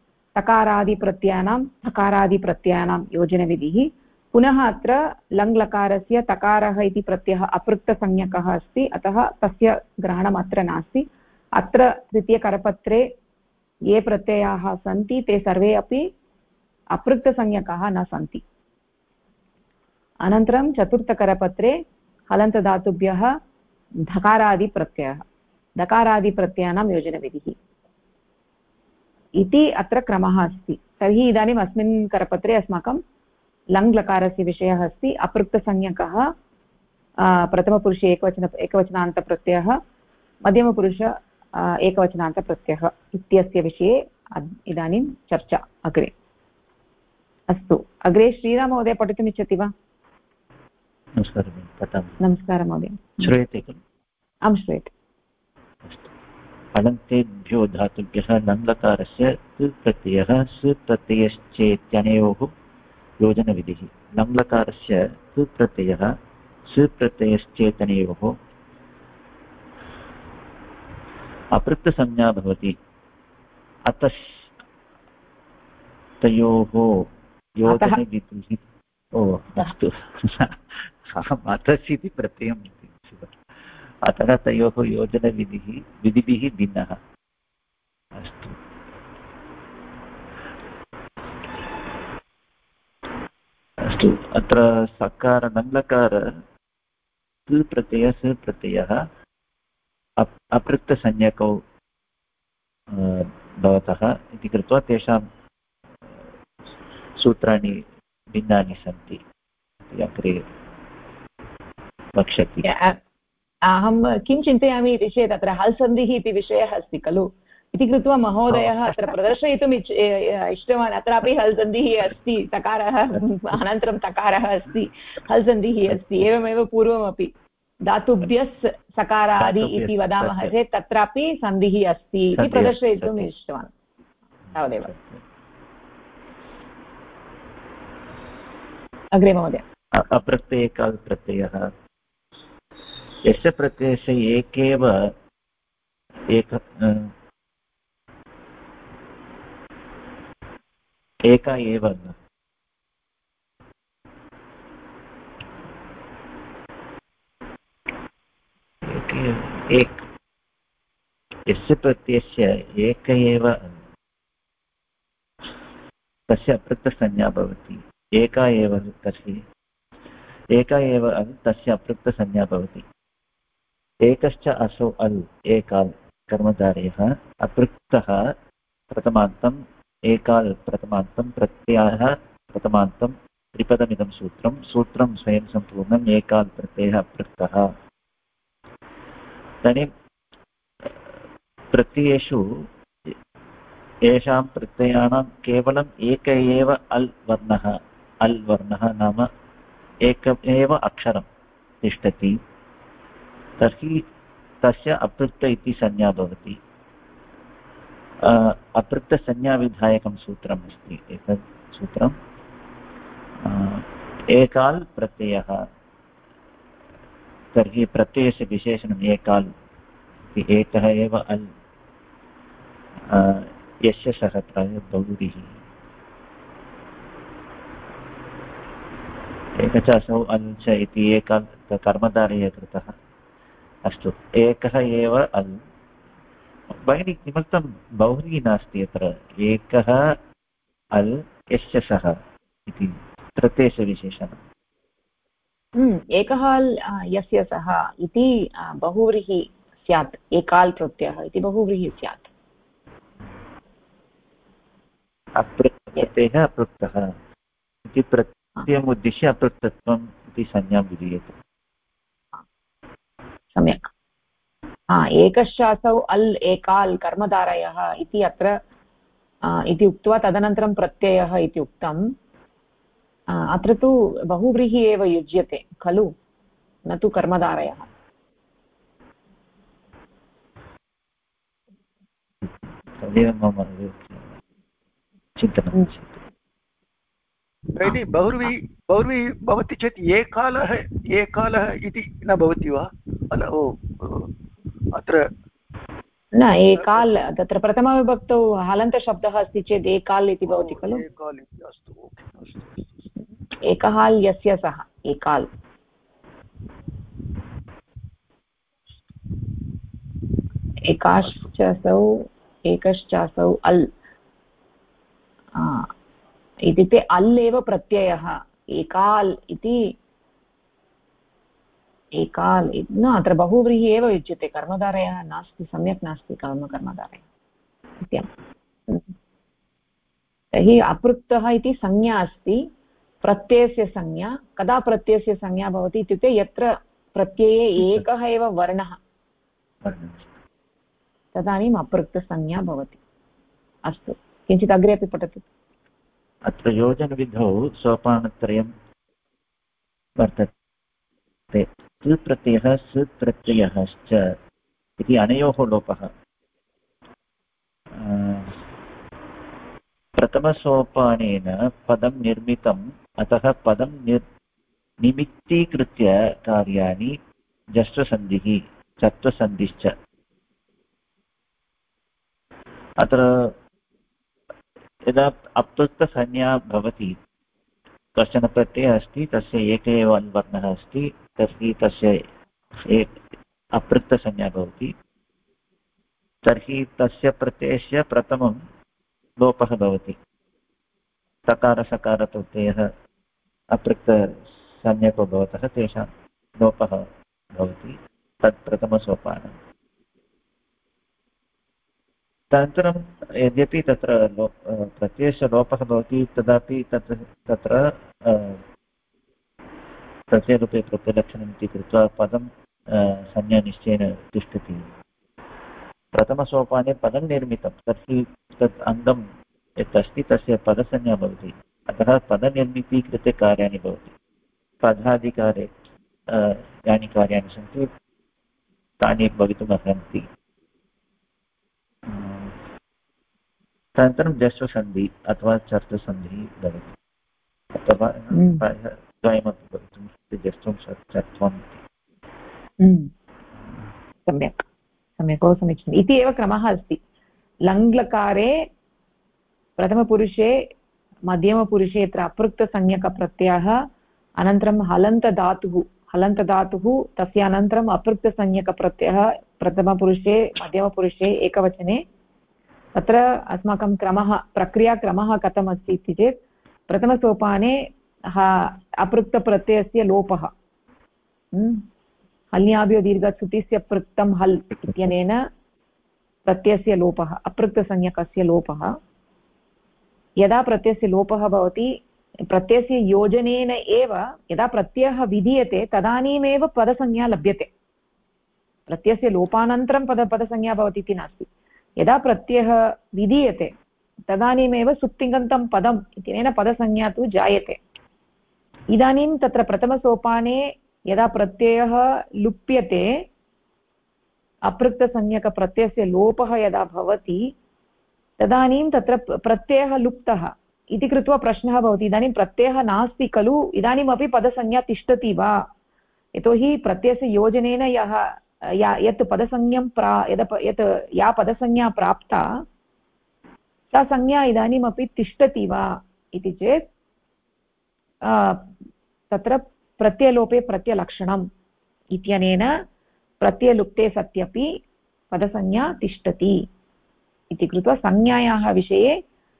सकारादिप्रत्ययानां योजनविधिः पुनः अत्र लङ्लकारस्य तकारः इति प्रत्ययः अपृक्तसंज्ञकः अस्ति अतः तस्य ग्रहणम् अत्र नास्ति अत्र तृतीयकरपत्रे ये प्रत्ययाः सन्ति ते सर्वे अपि अपृक्तसंज्ञकाः न सन्ति अनन्तरं चतुर्थकरपत्रे हलन्तधातुभ्यः धकारादिप्रत्ययानां योजनविधिः इति अत्र क्रमः अस्ति तर्हि इदानीम् अस्मिन् करपत्रे अस्माकं लङ्लकारस्य विषयः अस्ति अपृक्तसंज्ञकः प्रथमपुरुषे एकवचनान्तप्रत्ययः मध्यमपुरुष एकवचनान्तप्रत्ययः इत्यस्य विषये इदानीं चर्चा अग्रे अस्तु अग्रे श्रीराममहोदय पठितुम् इच्छति वा नमस्कारः महोदय श्रूयते खलु आं श्रूयते हलन्तेभ्यो धातुभ्यः लङ्लकारस्य प्रत्ययः प्रत्ययश्चेत्यनयोः योजनविधिः लङ्लकारस्य प्रत्ययः प्रत्ययश्चेतनयोः अपृक्तसंज्ञा भवति अतः तयोः योजनविधिः अस्तु अहम् अतः इति प्रत्ययम् अतः तयोः विधिभिः भिन्नः अस्तु अत्र सकार नङ्लकार स् प्रत्यय स् प्रत्ययः अपृक्तसंज्ञकौ भवतः इति कृत्वा तेषां सूत्राणि भिन्नानि सन्ति अग्रे वक्ष्यति। अहं किं चिन्तयामि इति चेत् अत्र हल् सन्धिः इति विषयः अस्ति खलु इति कृत्वा महोदयः अत्र प्रदर्शयितुम् इष्टवान्। अत्रापि हल् सन्धिः अस्ति, तकारः अनन्तरं तकारः अस्ति, हल् सन्धिः अस्ति। एवमेव पूर्वमपि धातुभ्यः सकारादि इति वदामः चेत् तत्रापि सन्धिः अस्ति इति प्रदर्शयितुम् इष्टवान्, तावदेव। अग्रे महोदय। अप्रत्ययकाल् प्रत्ययः यस्य प्रत्ययस्य एकेव एका एव यस्य प्रत्ययस्य एक एव तस्य अपृक्तसंज्ञा भवति। एका एव तस्य एका एव अल् तस्य अपृक्तसंज्ञा भवति। एकश्च असौ अल् एकाल् कर्मधारयः अपृक्तः प्रथमान्तम् एकाल् प्रथमान्तं प्रत्ययः प्रथमान्तं त्रिपदमिदं सूत्रं स्वयं सम्पूर्णम् एकाल् प्रत्ययः अपृक्तः। इदानीं प्रत्ययेषु येषां प्रत्ययानां केवलम् एक एव अल् वर्णः नाम एकमेव अक्षरं तिष्ठति तर्हि तस्य अपृक्त इति संज्ञा भवति। अपृक्तसंज्ञाविधायकं सूत्रम् अस्ति एतत् सूत्रम् एकाल् प्रत्ययः। तर्हि प्रत्ययस्य विशेषणम् एकाल् एकः एव अल् यस्य सः प्रायः बहुव्रीः एकचासौ अल् च इति एकाल् कर्मधारयः कृतः। अस्तु एकः एव अल् भगिनी किमर्थं बहुव्रीः नास्ति अत्र एकः अल् यस्य सः इति प्रत्ययस्य विशेषणम् एकः अल् यस्य सः इति बहुव्रीः स्यात्। एकाल् प्रत्ययः इति बहुव्रीः स्यात्। अपृक्तः अपृक्तः इति प्रत्ययम् उद्दिश्य अपृक्तत्वम् इति संज्ञां विधीयते। सम्यक्। एकश्चासौ अल् एकाल् कर्मधारयः इति अत्र इति उक्त्वा तदनन्तरं प्रत्ययः इति उक्तम्। अत्र तु बहुव्रीः एव युज्यते खलु, न तु कर्मधारयः। तदेव मम चिन्तनं। यदि बहुर्वी भवति चेत् एकालः इति न भवति वा? अत्र न एकाल् तत्र प्रथमविभक्तौ हलन्तशब्दः अस्ति चेत् एकाल् इति भवति खलु। एकः अल् यस्य सः एकाल्। एकश्चासौ अल् इत्युक्ते अल् एव प्रत्ययः। एकाल् इति एकाल् न अत्र बहुव्रीः एव युज्यते, कर्मधारयः नास्ति, सम्यक् नास्ति कर्मधारयः। तर्हि अपृक्तः इति संज्ञा अस्ति, प्रत्ययस्य संज्ञा। कदा प्रत्ययस्य संज्ञा भवति इत्युक्ते यत्र प्रत्यये एकः एव वर्णः तदानीम् अपृक्तसंज्ञा भवति। अस्तु, किञ्चित् अग्रे अपि पठतु। अत्र योजनविधौ सोपानत्रयं वर्तते। स् प्रत्ययः स् प्रत्ययश्च इति अनयोः लोपः। प्रथमसोपानेन पदं निर्मितम्, अतः पदं निमित्तीकृत्य कार्याणि जस्त्वसन्धिः चत्वसन्धिश्च। अत्र यदा अपृक्तसंज्ञा भवति, कश्चन प्रत्ययः अस्ति, तस्य एक एव वर्णः अस्ति, तर्हि तस्य अपृक्तसंज्ञा भवति, तर्हि तस्य प्रत्ययस्य प्रथमं लोपः भवति। तकारसकारप्रत्ययः अपृक्तसंज्ञको भवतः तेषां लोपः भवति तत् प्रथमसोपानम् तदनन्तरं यद्यपि तत्र प्रत्ययस्य लोपः भवति तदापि तत्र प्रत्ययरूपे प्रत्ययलक्षणम् इति कृत्वा पदं संज्ञानिश्चयेन तिष्ठति प्रथमसोपाने पदं निर्मितं तर्हि तत् अङ्गं यत् अस्ति तस्य पदसंज्ञा भवति अतः पदनिर्मितीकृते कार्याणि भवति पदाधिकारे यानि कार्याणि सन्ति तानि भवितुम् अर्हन्ति तदनन्तरं जस्वसन्धिः अथवा चर्तुसन्धिः भवति अथवा प्रायः द्वयमपि भवितुम् अर्हति जस्त्वं चर्त्वम् सम्यक् सम्यक् बहु समीचीनम् इति एव क्रमः अस्ति लङ्लकारे प्रथमपुरुषे मध्यमपुरुषे यत्र अपृक्तसंज्ञकप्रत्ययः अनन्तरं हलन्तधातुः तस्य अनन्तरम् अपृक्तसंज्ञकप्रत्ययः प्रथमपुरुषे मध्यमपुरुषे एकवचने तत्र अस्माकं प्रक्रियाक्रमः कथम् अस्ति इति चेत् प्रथमसोपाने अपृक्तप्रत्ययस्य लोपः हल्याभ्यो दीर्घसुतिस्य पृक्तं हल् इत्यनेन प्रत्ययस्य लोपः अपृक्तसंज्ञकस्य लोपः यदा प्रत्ययस्य लोपः भवति प्रत्ययस्य योजनेन एव यदा प्रत्ययः विधीयते तदानीमेव पदसंज्ञा लभ्यते प्रत्ययस्य लोपानन्तरं पदसंज्ञा भवति इति नास्ति यदा प्रत्ययः विधीयते तदानीमेव सुप्तिङन्तं पदम् इत्यनेन पदसंज्ञा तु जायते इदानीं तत्र प्रथमसोपाने यदा प्रत्ययः लुप्यते अपृक्तसंज्ञकप्रत्ययस्य लोपः यदा भवति तदानीं तत्र प्रत्ययः लुप्तः इति कृत्वा प्रश्नः भवति इदानीं प्रत्ययः नास्ति खलु इदानीमपि पदसंज्ञा तिष्ठति वा यतोहि प्रत्ययस्य योजनेन यत् पदसंज्ञं यत् या पदसंज्ञा प्राप्ता सा संज्ञा इदानीमपि तिष्ठति वा इति चेत् तत्र प्रत्ययलोपे प्रत्ययलक्षणम् इत्यनेन प्रत्ययलुप्ते सत्यपि पदसंज्ञा तिष्ठति इति कृत्वा संज्ञायाः विषये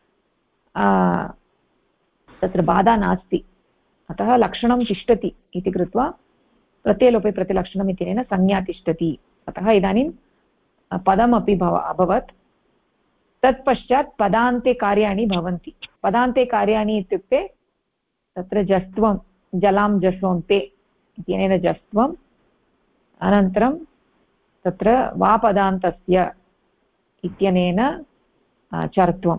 तत्र बाधा नास्ति अतः लक्षणं तिष्ठति इति कृत्वा प्रत्ययलोपे प्रत्ययलक्षणम् इत्यनेन संज्ञा तिष्ठति अतः इदानीं पदमपि अभवत् तत्पश्चात् पदान्ते कार्याणि भवन्ति पदान्ते कार्याणि इत्युक्ते तत्र जस्त्वं जलां जस्वं ते इत्यनेन जस्त्वम् अनन्तरं तत्र वा पदान्तस्य इत्यनेन चर्त्वं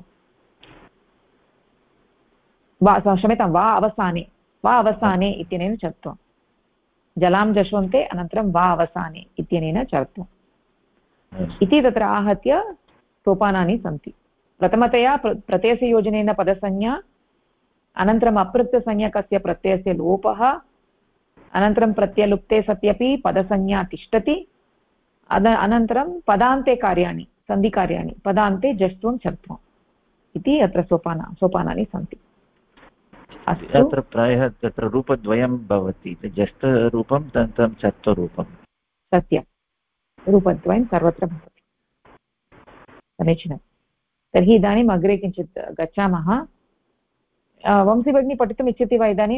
क्षम्यतां वा अवसाने इत्यनेन चर्त्वं जलां जश्वन्ते अनन्तरं वा अवसाने इत्यनेन चर्त्वम् इति तत्र आहत्य सोपानानि सन्ति प्रथमतया प्रत्ययस्य योजनेन पदसंज्ञा अनन्तरम् अपृक्तसंज्ञकस्य प्रत्ययस्य लोपः अनन्तरं प्रत्ययलुप्ते सत्यपि पदसंज्ञा तिष्ठति अनन्तरं पदान्ते कार्याणि सन्धिकार्याणि पदान्ते जस्त्वं चर्त्वम् इति अत्र सोपानानि सन्ति अत्र प्रायः तत्र रूपद्वयं भवति जस्तरूपं तदनन्तरं चत्वरूपं सत्यं रूपद्वयं सर्वत्र भवति समीचीनं तर्हि इदानीम् अग्रे किञ्चित् गच्छामः वंशी भगिनी पठितुम् इच्छति वा इदानीं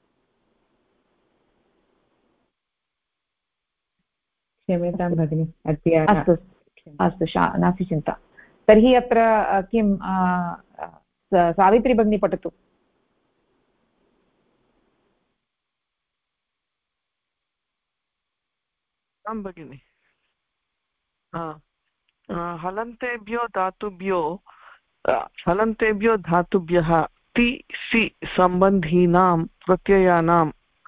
क्षम्यतां भगिनि अद्य अस्तु अस्तु नास्ति चिन्ता तर्हि अत्र किं सावित्री भगिनी पठतु आं भगिनि हलन्तेभ्यो धातुभ्यः ति सि सम्बन्धीनां प्रत्ययानां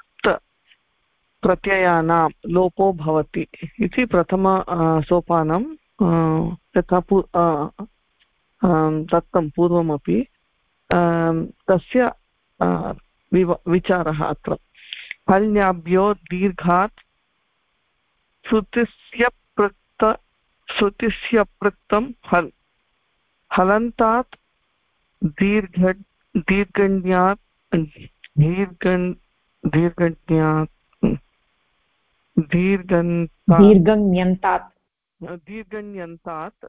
प्रत्ययानां लोपो भवति इति प्रथम सोपानं यथा दत्तं पूर्वमपि तस्य विचारः अत्र हल्याभ्यो दीर्घात् श्रुतिस्य पृक्तं हल् हलन्तात् दीर्घण्यात् दीर्घण्यन्तात्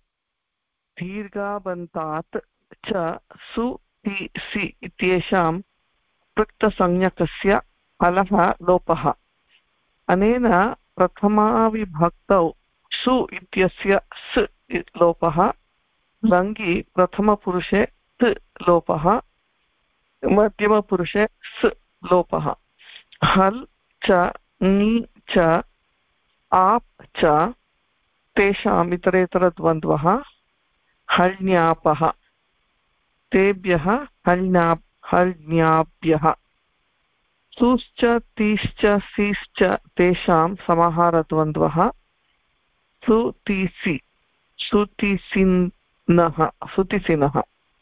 दीर्घाबन्तात् च सु ति सि इत्येषां अपृक्तसंज्ञकस्य हलः लोपः अनेन प्रथमाविभक्तौ सु इत्यस्य स् लोपः रङ्गि प्रथमपुरुषे त् लोपः मध्यमपुरुषे स् लोपः हल् च नी च आप् च तेषाम् इतरेतरद्वन्द्वः हल्न्यापः तेभ्यः हल्न्याभ्यः सुश्च तीश्च सीश्च तेषां समाहारद्वन्द्वः सुतीसि सुतिसिनः सुतिसिनः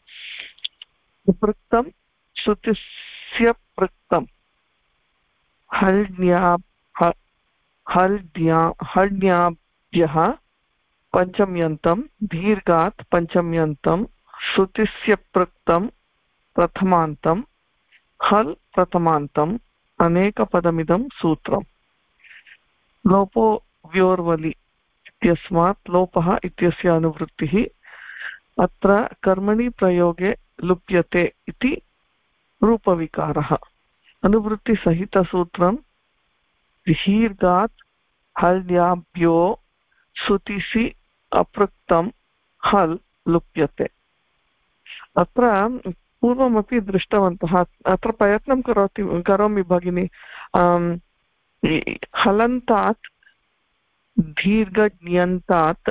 पृक्तं श्रुतिस्य पृक्तं हल्न्याभ्यः पञ्चम्यन्तं दीर्घात् पञ्चम्यन्तं श्रुतिस्य पृक्तं प्रथमान्तं हल् प्रथमान्तम् अनेकपदमिदं सूत्रम् लोपो व्योर्वलि इत्यस्मात् लोपः इत्यस्य अनुवृत्तिः अत्र कर्मणि प्रयोगे लुप्यते इति रूपविकारः अनुवृत्तिसहितसूत्रं दीर्घात् हल्याभ्यो श्रुतिसि अपृक्तं हल् लुप्यते अत्र पूर्वमपि दृष्टवन्तः अत्र प्रयत्नं करोमि भगिनि हलन्तात् दीर्घज्ञन्तात्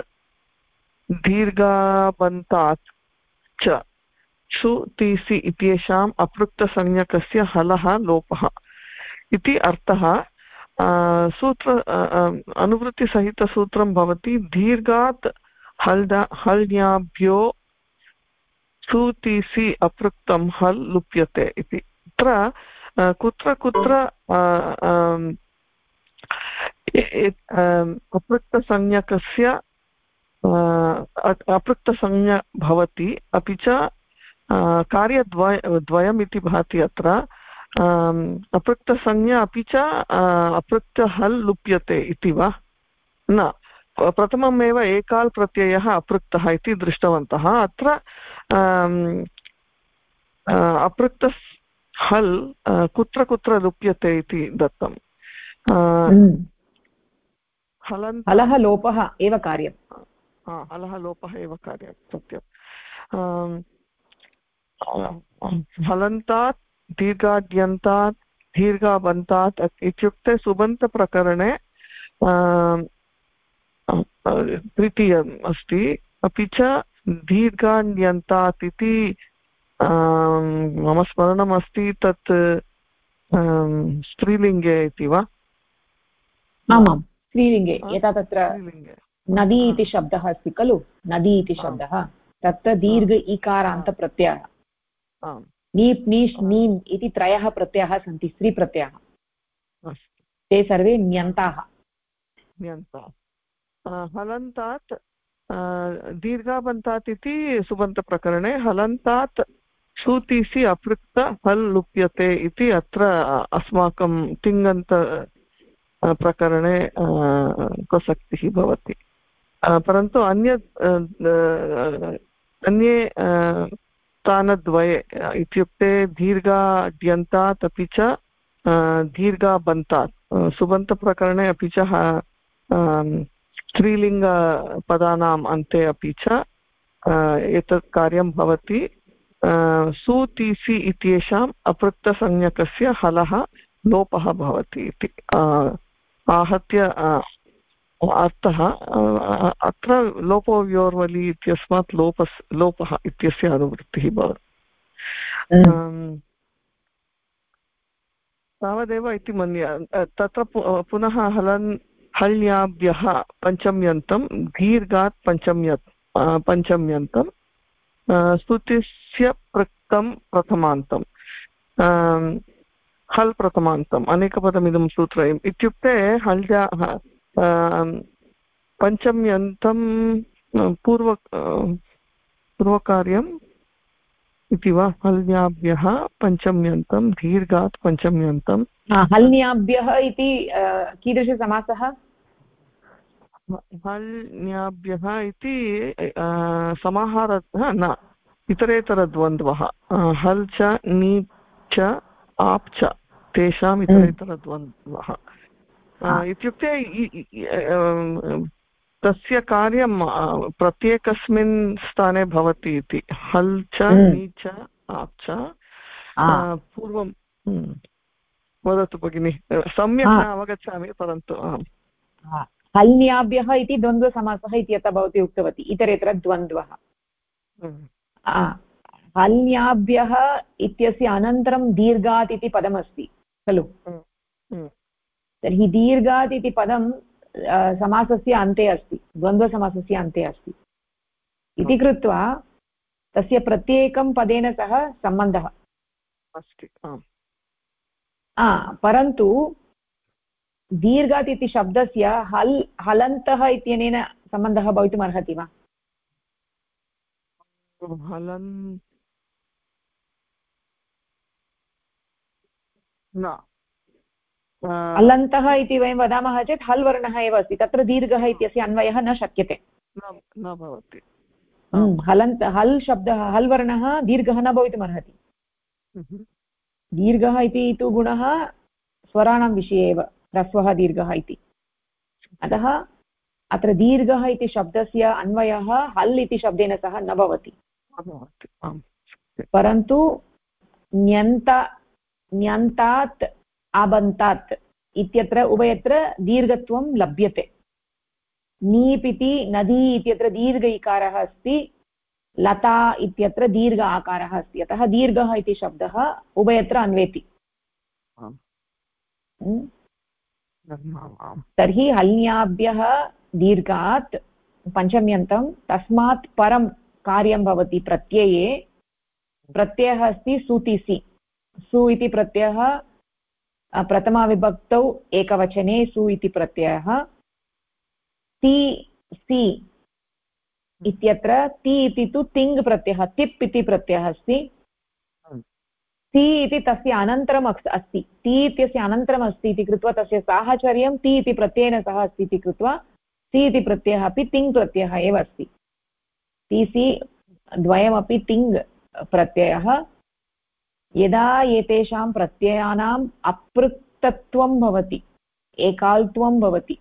दीर्घाबन्तात् च सुतीसि इत्येषाम् अपृक्तसंज्ञकस्य हलः लोपः इति अर्थः सूत्र अनुवृत्तिसहितसूत्रं भवति दीर्घात् हल्न्याभ्यो सुतीसि अपृक्तं हल् लुप्यते इति अत्र कुत्र कुत्र अपृक्तसंज्ञकस्य अपृक्तसंज्ञा भवति अपि च कार्यद्वयम् इति भाति अत्र अपृक्तसंज्ञा अपि च अपृक्तहल् लुप्यते इति वा न प्रथममेव एकाल् प्रत्ययः अपृक्तः इति दृष्टवन्तः अत्र अपृक्तः हल् कुत्र कुत्र लुप्यते इति दत्तम् हलः लोपः एव कार्यम् हलः लोपः एव कार्यं सत्यं हलन्तात् दीर्घाद्यन्तात् दीर्घाबन्तात् इत्युक्ते सुबन्तप्रकरणे तृतीयम् अस्ति अपि च दीर्घान्यन्तात् इति मम स्मरणमस्ति तत् स्त्रीलिङ्गे इति वा आमां स्त्रीलिङ्गे यथा तत्र नदी इति शब्दः अस्ति खलु नदी इति शब्दः तत्र दीर्घ इकारान्तप्रत्ययः नीप् नीष् नीम् इति त्रयः प्रत्ययाः सन्ति स्त्रीप्रत्ययाः ते सर्वे ण्यन्ताः हलन्तात् दीर्घाबन्तात् इति सुबन्तप्रकरणे हलन्तात् सुतीसि अपृक्त हल् लुप्यते इति अत्र अस्माकं तिङन्त प्रकरणे प्रसक्तिः भवति परन्तु अन्ये स्थानद्वये इत्युक्ते दीर्घाद्यन्तात् अपि च दीर्घाबन्तात् सुबन्तप्रकरणे अपि च स्त्रीलिङ्गपदानाम् अन्ते अपि च एतत् कार्यं भवति सुतीसि इत्येषाम् अपृक्तसंज्ञकस्य हलः लोपः भवति इति आहत्य अर्थः अत्र लोपो व्योर्वलि इत्यस्मात् लोपः इत्यस्य अनुवृत्तिः भवति तावदेव इति मन्ये तत्र पुनः हल्याभ्यः पञ्चम्यन्तं दीर्घात् पञ्चम्यन्तं स्तुतिस्य पृक्तं प्रथमान्तं हल् प्रथमान्तम् अनेकपदमिदं सूत्रयम् इत्युक्ते हल्या पञ्चम्यन्तं पूर्वकार्यम् इति वा हल्याभ्यः पञ्चम्यन्तं दीर्घात् पञ्चम्यन्तं हल्न्याभ्यः इति कीदृशसमासः हल्न्याभ्यः इति समाहारः न इतरेतरद्वन्द्वः हल् च नी च आप् च तेषाम् इतरेतरद्वन्द्वः इत्युक्ते तस्य कार्यं प्रत्येकस्मिन् स्थाने भवति इति हल् च नी च आप् च पूर्वं वदतु भगिनि सम्यक् न अवगच्छामि परन्तु हल्न्याभ्यः इति द्वन्द्वसमासः इत्यतः भवती उक्तवती इतरेतरद्वन्द्वः हल्न्याभ्यः इत्यस्य अनन्तरं दीर्घात् इति पदमस्ति खलु तर्हि दीर्घात् इति पदं समासस्य अन्ते अस्ति द्वन्द्वसमासस्य अन्ते अस्ति इति कृत्वा तस्य प्रत्येकं पदेन सह सम्बन्धः अस्ति परन्तु दीर्घात् इति शब्दस्य हलन्तः इत्यनेन सम्बन्धः भवितुम् अर्हति वा हलन्तः इति वयं वदामः चेत् हल् वर्णः एव अस्ति तत्र दीर्घः इत्यस्य अन्वयः न शक्यते न भवति हल् शब्दः हल् वर्णः दीर्घः न भवितुमर्हति दीर्घः इति तु गुणः स्वराणां विषये एव ह्रस्वः दीर्घः इति अतः अत्र दीर्घः इति शब्दस्य अन्वयः हल् इति शब्देन सह न भवति परन्तु ण्यन्तात् आबन्तात् इत्यत्र उभयत्र दीर्घत्वं लभ्यते नीप् इति नदी इत्यत्र दीर्घ इकारः अस्ति लता इत्यत्र दीर्घ आकारः अस्ति अतः दीर्घः इति शब्दः उभयत्र अन्वेति तर्हि हल्न्याभ्यः दीर्घात् पञ्चम्यन्तं तस्मात् परं कार्यं भवति प्रत्यये प्रत्ययः अस्ति सुतिसि सु इति प्रत्ययः प्रथमाविभक्तौ एकवचने सु इति प्रत्ययः ति सि इत्यत्र ति इति तु तिङ् प्रत्ययः तिप् इति प्रत्ययः अस्ति ति इति तस्य अनन्तरम् अस्ति ति इत्यस्य अनन्तरम् अस्ति इति कृत्वा तस्य साहचर्यं ति इति प्रत्ययेन सह अस्ति इति कृत्वा ति इति प्रत्ययः अपि तिङ् प्रत्ययः एव अस्ति ति सि द्वयमपि तिङ् प्रत्ययः यदा एतेषां प्रत्ययानाम् अपृक्तत्वं भवति एकाल्त्वं भवति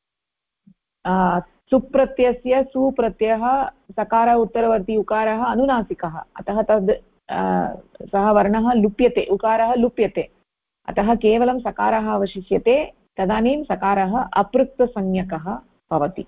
सुप्रत्ययस्य सुप्रत्ययः सकार उत्तरवर्ती उकारः अनुनासिकः अतः तद् सः वर्णः लुप्यते उकारः लुप्यते अतः केवलं सकारः अवशिष्यते तदानीं सकारः अपृक्तसंज्ञकः भवति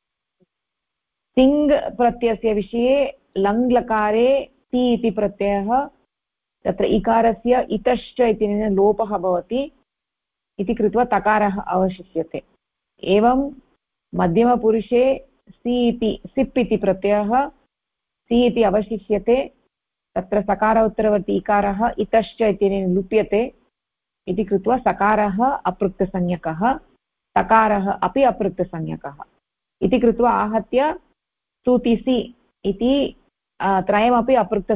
तिङ् प्रत्ययस्य विषये लङ् लकारे ति इति प्रत्ययः तत्र इकारस्य इतश्च इत्यनेन लोपः भवति इति कृत्वा तकारः अवशिष्यते एवं मध्यमपुरुषे सिप् इति प्रत्ययः सि इति अवशिष्यते तत्र सकार उत्तरवर्ती इकारः इतश्च इत्यनेन लुप्यते इति कृत्वा सकारः अपृक्तसंज्ञकः तकारः अपि अपृक्तसंज्ञकः इति कृत्वा आहत्य सुतिसि इति त्रयमपि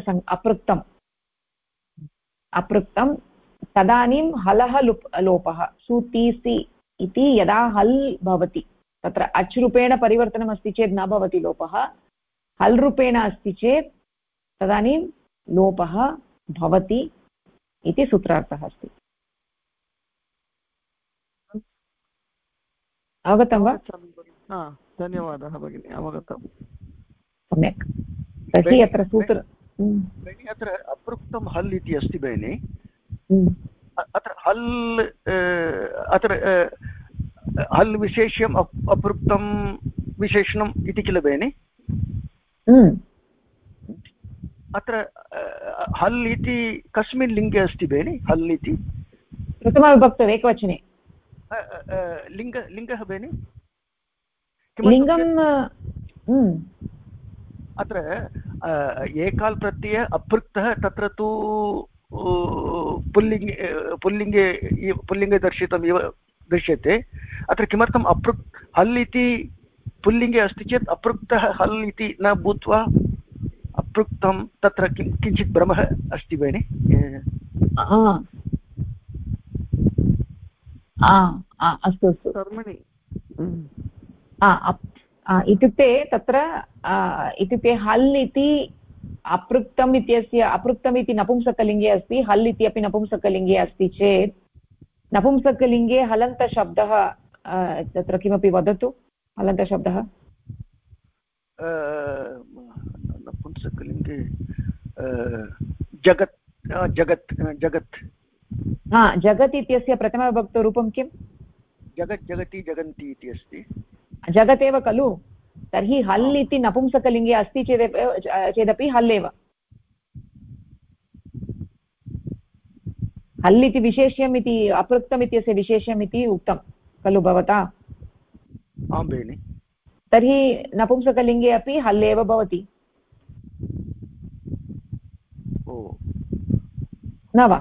अपृक्तं तदानीं हलः लोपः सुतिसि इति यदा हल् भवति तत्र अच् रूपेण परिवर्तनम् अस्ति चेत् न भवति लोपः हल् रूपेण अस्ति चेत् तदानीं लोपः भवति इति सूत्रार्थः अस्ति अवगतं वा धन्यवादः भगिनी अवगतं सम्यक् तर्हि अत्र सूत्र अत्र अपृक्तं हल् इति अस्ति भगिनि अत्र हल् अत्र हल् विशेष्यम् अपृक्तं विशेषणम् इति किल भगिनि अत्र हल् इति कस्मिन् लिङ्गे अस्ति भगिनि हल् इति प्रथमविभक्तौ एकवचने लिङ्गः भगिनि लिङ्गम् अत्र एकाल् प्रत्ययः अपृक्तः तत्र तु पुल्लिङ्गे दर्शितम् इव दृश्यते अत्र किमर्थम् हल् इति पुल्लिङ्गे अस्ति चेत् अपृक्तः हल् इति न भूत्वा अपृक्तं तत्र किञ्चित् भ्रमः अस्ति भगिनि अस्तु अस्तु कर्मणि इत्युक्ते तत्र इत्युक्ते हल् इति अपृक्तम् इत्यस्य अपृक्तम् इति नपुंसकलिङ्गे अस्ति, हल् इत्यपि नपुंसकलिङ्गे अस्ति चेत् नपुंसकलिङ्गे हलन्तशब्दः तत्र किमपि वदतु। हलन्तशब्दः नपुंसकलिङ्गे जगत् जगत् जगत् जगत् इत्यस्य प्रथमविभक्तरूपं किं? जगत् जगति जगन्ति इति अस्ति। जगतेव खलु। तर्हि हल् इति नपुंसकलिङ्गे अस्ति चेदपि हल् एव। हल् इति विशेष्यम् इति अपृक्तम् इत्यस्य विशेष्यम् इति उक्तं खलु भवता? आं भगिनि। तर्हि नपुंसकलिङ्गे अपि हल् एव भवति न वा?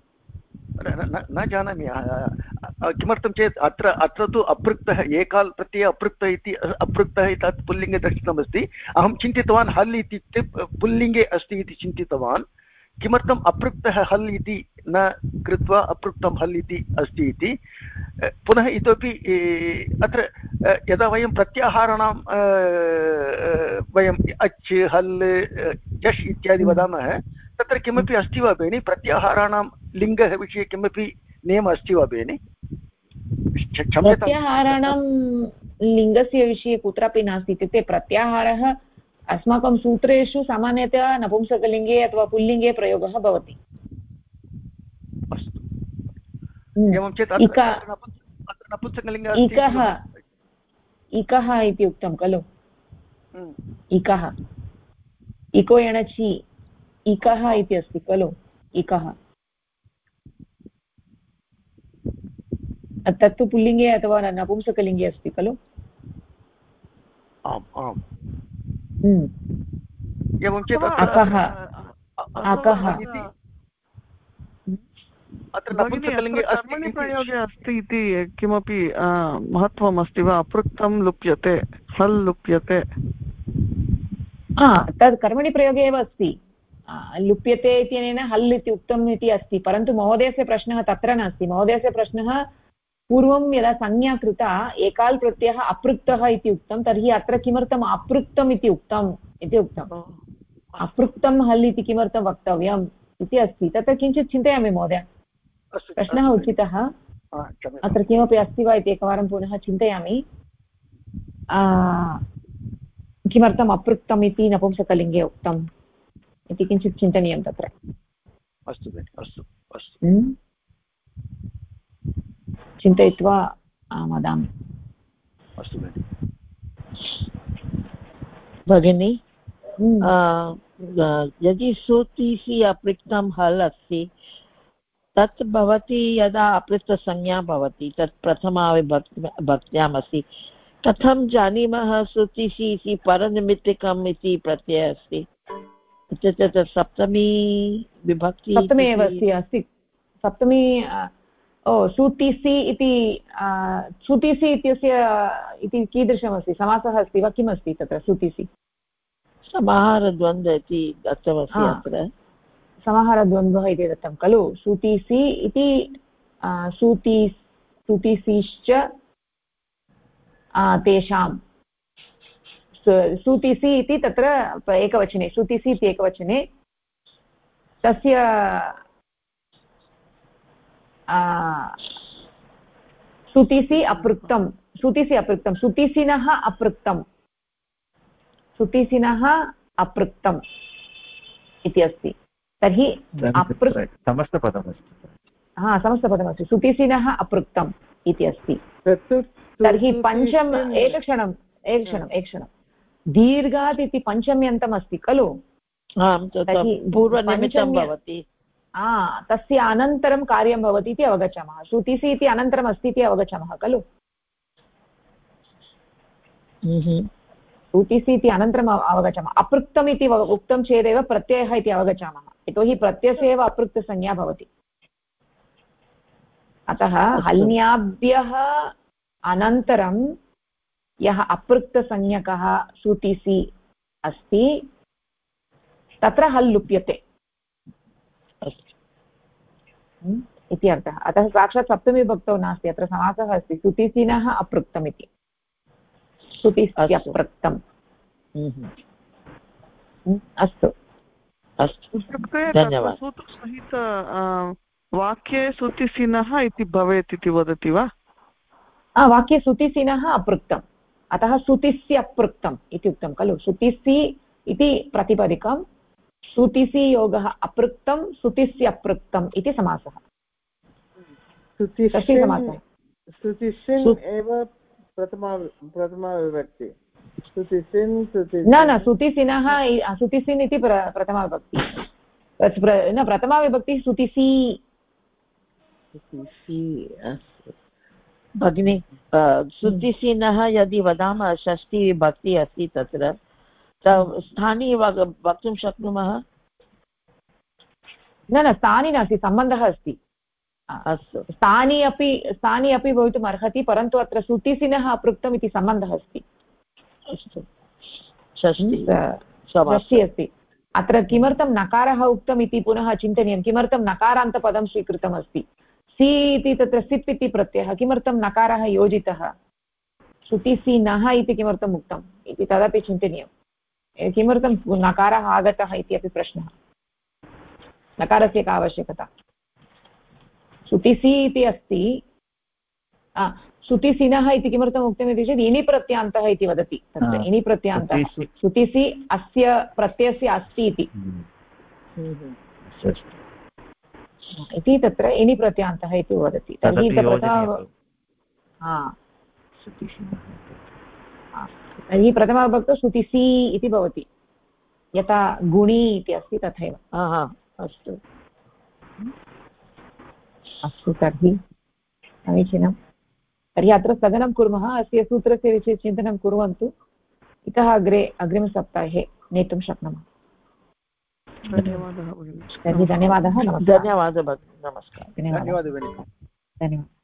न जानामि किमर्थं चेत् अत्र तु अपृक्तः एकाल् प्रत्यये अपृक्तः इति अपृक्तः तत् पुल्लिङ्गे दर्शितमस्ति। अहं चिन्तितवान् हल् इत्युक्ते पुल्लिङ्गे अस्ति इति चिन्तितवान्। किमर्थम् अपृक्तः हल् इति न कृत्वा अपृक्तं हल् इति अस्ति इति पुनः इतोपि अत्र यदा वयं प्रत्याहाराणां वयम् अच् हल् जश् इत्यादि वदामः तत्र किमपि अस्ति वा भगिनि? प्रत्याहाराणां लिङ्गः विषये किमपि नियमः अस्ति वा भगिनि? प्रत्याहाराणां लिङ्गस्य विषये कुत्रापि नास्ति। इत्युक्ते प्रत्याहारः अस्माकं सूत्रेषु सामान्यतया नपुंसकलिङ्गे अथवा पुल्लिङ्गे प्रयोगः भवति। अस्तु, एवं चेत् नपुंसकलिङ्गे इकः इति उक्तं खलु। इकः इको एणचि इकः इति अस्ति खलु। इकः तत्तु पुल्लिङ्गे अथवा नपुंसकलिङ्गे अस्ति खलु। आम् आम्। एवं चेत् अकः अकः अत्र नपुंसकलिङ्गे कर्मणि प्रयोगे अस्ति इति किमपि महत्त्वम् अस्ति वा? अपृक्तं लुप्यते, हल् लुप्यते। तद् कर्मणि प्रयोगे एव अस्ति। लुप्यते इत्यनेन हल् इति उक्तम् इति अस्ति, परन्तु महोदयस्य प्रश्नः तत्र नास्ति। महोदयस्य प्रश्नः पूर्वं यदा संज्ञा कृता एकाल् प्रत्ययः अपृक्तः इति उक्तं, तर्हि अत्र किमर्थम् अपृक्तम् इति उक्तम् इति उक्तम्। अपृक्तं हल् इति किमर्थं वक्तव्यम् इति अस्ति। तत्र किञ्चित् चिन्तयामि महोदय। प्रश्नः उचितः। अत्र किमपि अस्ति वा इति एकवारं पुनः चिन्तयामि। किमर्थम् अपृक्तम् इति नपुंसकलिङ्गे उक्तम् इति किञ्चित् चिन्तनीयं तत्र। अस्तु अस्तु अस्तु, चिन्तयित्वा वदामि। अस्तु भगिनि, यदि सूतिसि अपृक्तं हल् अस्ति तत् भवति यदा अपृक्तसंज्ञा भवति तत् प्रथमाविभक्त्याम् अस्ति। कथं जानीमः सूतिसि इति परनिमित्तिकम् इति प्रत्ययः अस्ति? इत्युक्ते तत् सप्तमी विभक्ति सप्तमी एव अस्ति। सप्तमी सूतिसि इति सूतिसि इत्यस्य इति कीदृशमस्ति? समासः अस्ति वा? किमस्ति तत्र सूतिसि? समाहारद्वन्द्व इति दत्तमस्ति। अत्र समाहारद्वन्द्वः इति दत्तं खलु। सूतिसि इति सूतिसिश्च तेषां सूतिसि इति तत्र एकवचने, सूतिसि इति एकवचने तस्य सूतिसि अपृक्तं, सूतिसि अपृक्तं, सूतिसिनः अपृक्तं, सूतिसिनः अपृक्तम् इति अस्ति। तर्हि समस्तपदमस्ति। समस्तपदमस्ति। सूतिसिनः अपृक्तम् इति अस्ति। तर्हि पञ्चम एकक्षणम् दीर्घात् इति पञ्चम्यन्तम् अस्ति खलु। पूर्वनिमित्तं भवति। तस्य अनन्तरं कार्यं भवति इति अवगच्छामः। सूतिसि इति अनन्तरम् अस्ति इति अवगच्छामः खलु। सूतिसि इति अनन्तरम् अवगच्छामः। अपृक्तम् इति उक्तं चेदेव प्रत्ययः इति अवगच्छामः। यतोहि प्रत्ययस्य एव अपृक्तसंज्ञा भवति। अतः हल्याभ्यः अनन्तरं यः अपृक्तसंज्ञकः सूतिसि अस्ति तत्र हल् लुप्यते इति अर्थः। अतः साक्षात् सप्तमीविभक्तौ नास्ति, अत्र समासः अस्ति। सूतिसिनः अपृक्तम् इति। सूतिस्यपृक्तम्। अस्तु, अस्तु इत्युक्ते तत्र धन्यवादः सूत्रसहित वाक्ये सुतिसिनः इति भवेत् इति वदति वा? वाक्ये सुतिसिनः अपृक्तम्, अतः सुतिस्य अपृक्तम् इति उक्तं खलु। सुतिसि इति प्रतिपदिकं, सुतिसि योगः अपृक्तं, सुतिस्य अपृक्तम् इति समासः। स्तुतिसिन् एव प्रथमा विभक्ति। न सुतिसिनः, सुतिसिन् इति प्रथमा विभक्ति न, प्रथमा विभक्तिः सुतिसि। भगिनि सुतिसिनः यदि वदामः षष्ठी विभक्ति अस्ति तत्र स्थानी वक्तुं शक्नुमः? न स्थानी नास्ति, सम्बन्धः अस्ति। अस्तु स्थानी अपि भवितुम् अर्हति, परन्तु अत्र सुतिसिनः अपृक्तम् इति सम्बन्धः अस्ति। अस्तु षष्ठी अस्ति। अत्र किमर्थं नकारः उक्तम् इति पुनः चिन्तनीयं। किमर्थं नकारान्तपदं स्वीकृतमस्ति? सि इति तत्र सिप् इति प्रत्ययः, किमर्थं नकारः योजितः? सुतिसिनः इति किमर्थम् उक्तम् इति तदपि चिन्तनीयं। किमर्थं नकारः आगतः इति अपि प्रश्नः। नकारस्य का आवश्यकता? सुतिसि इति अस्ति, सुतिसिनः इति किमर्थम् उक्तम् इति चेत् इनि प्रत्यान्तः इति वदति। तत्र इनि प्रत्यान्तः सुतिसि अस्य प्रत्ययस्य अस्ति इति तत्र इनि प्रत्यान्तः इति वदति। तर्हि तर्हि प्रथमाविभक्तौ सुतिसि इति भवति, यथा गुणि इति अस्ति तथैव। अस्तु अस्तु, तर्हि समीचीनं। तर्हि अत्र स्थगनं कुर्मः। अस्य सूत्रस्य विषये चिन्तनं कुर्वन्तु। इतः अग्रे अग्रिमसप्ताहे नेतुं शक्नुमः। धन्यवादः। तर्हि धन्यवादः। धन्यवादः भगिनि, नमस्कारः। धन्यवादः।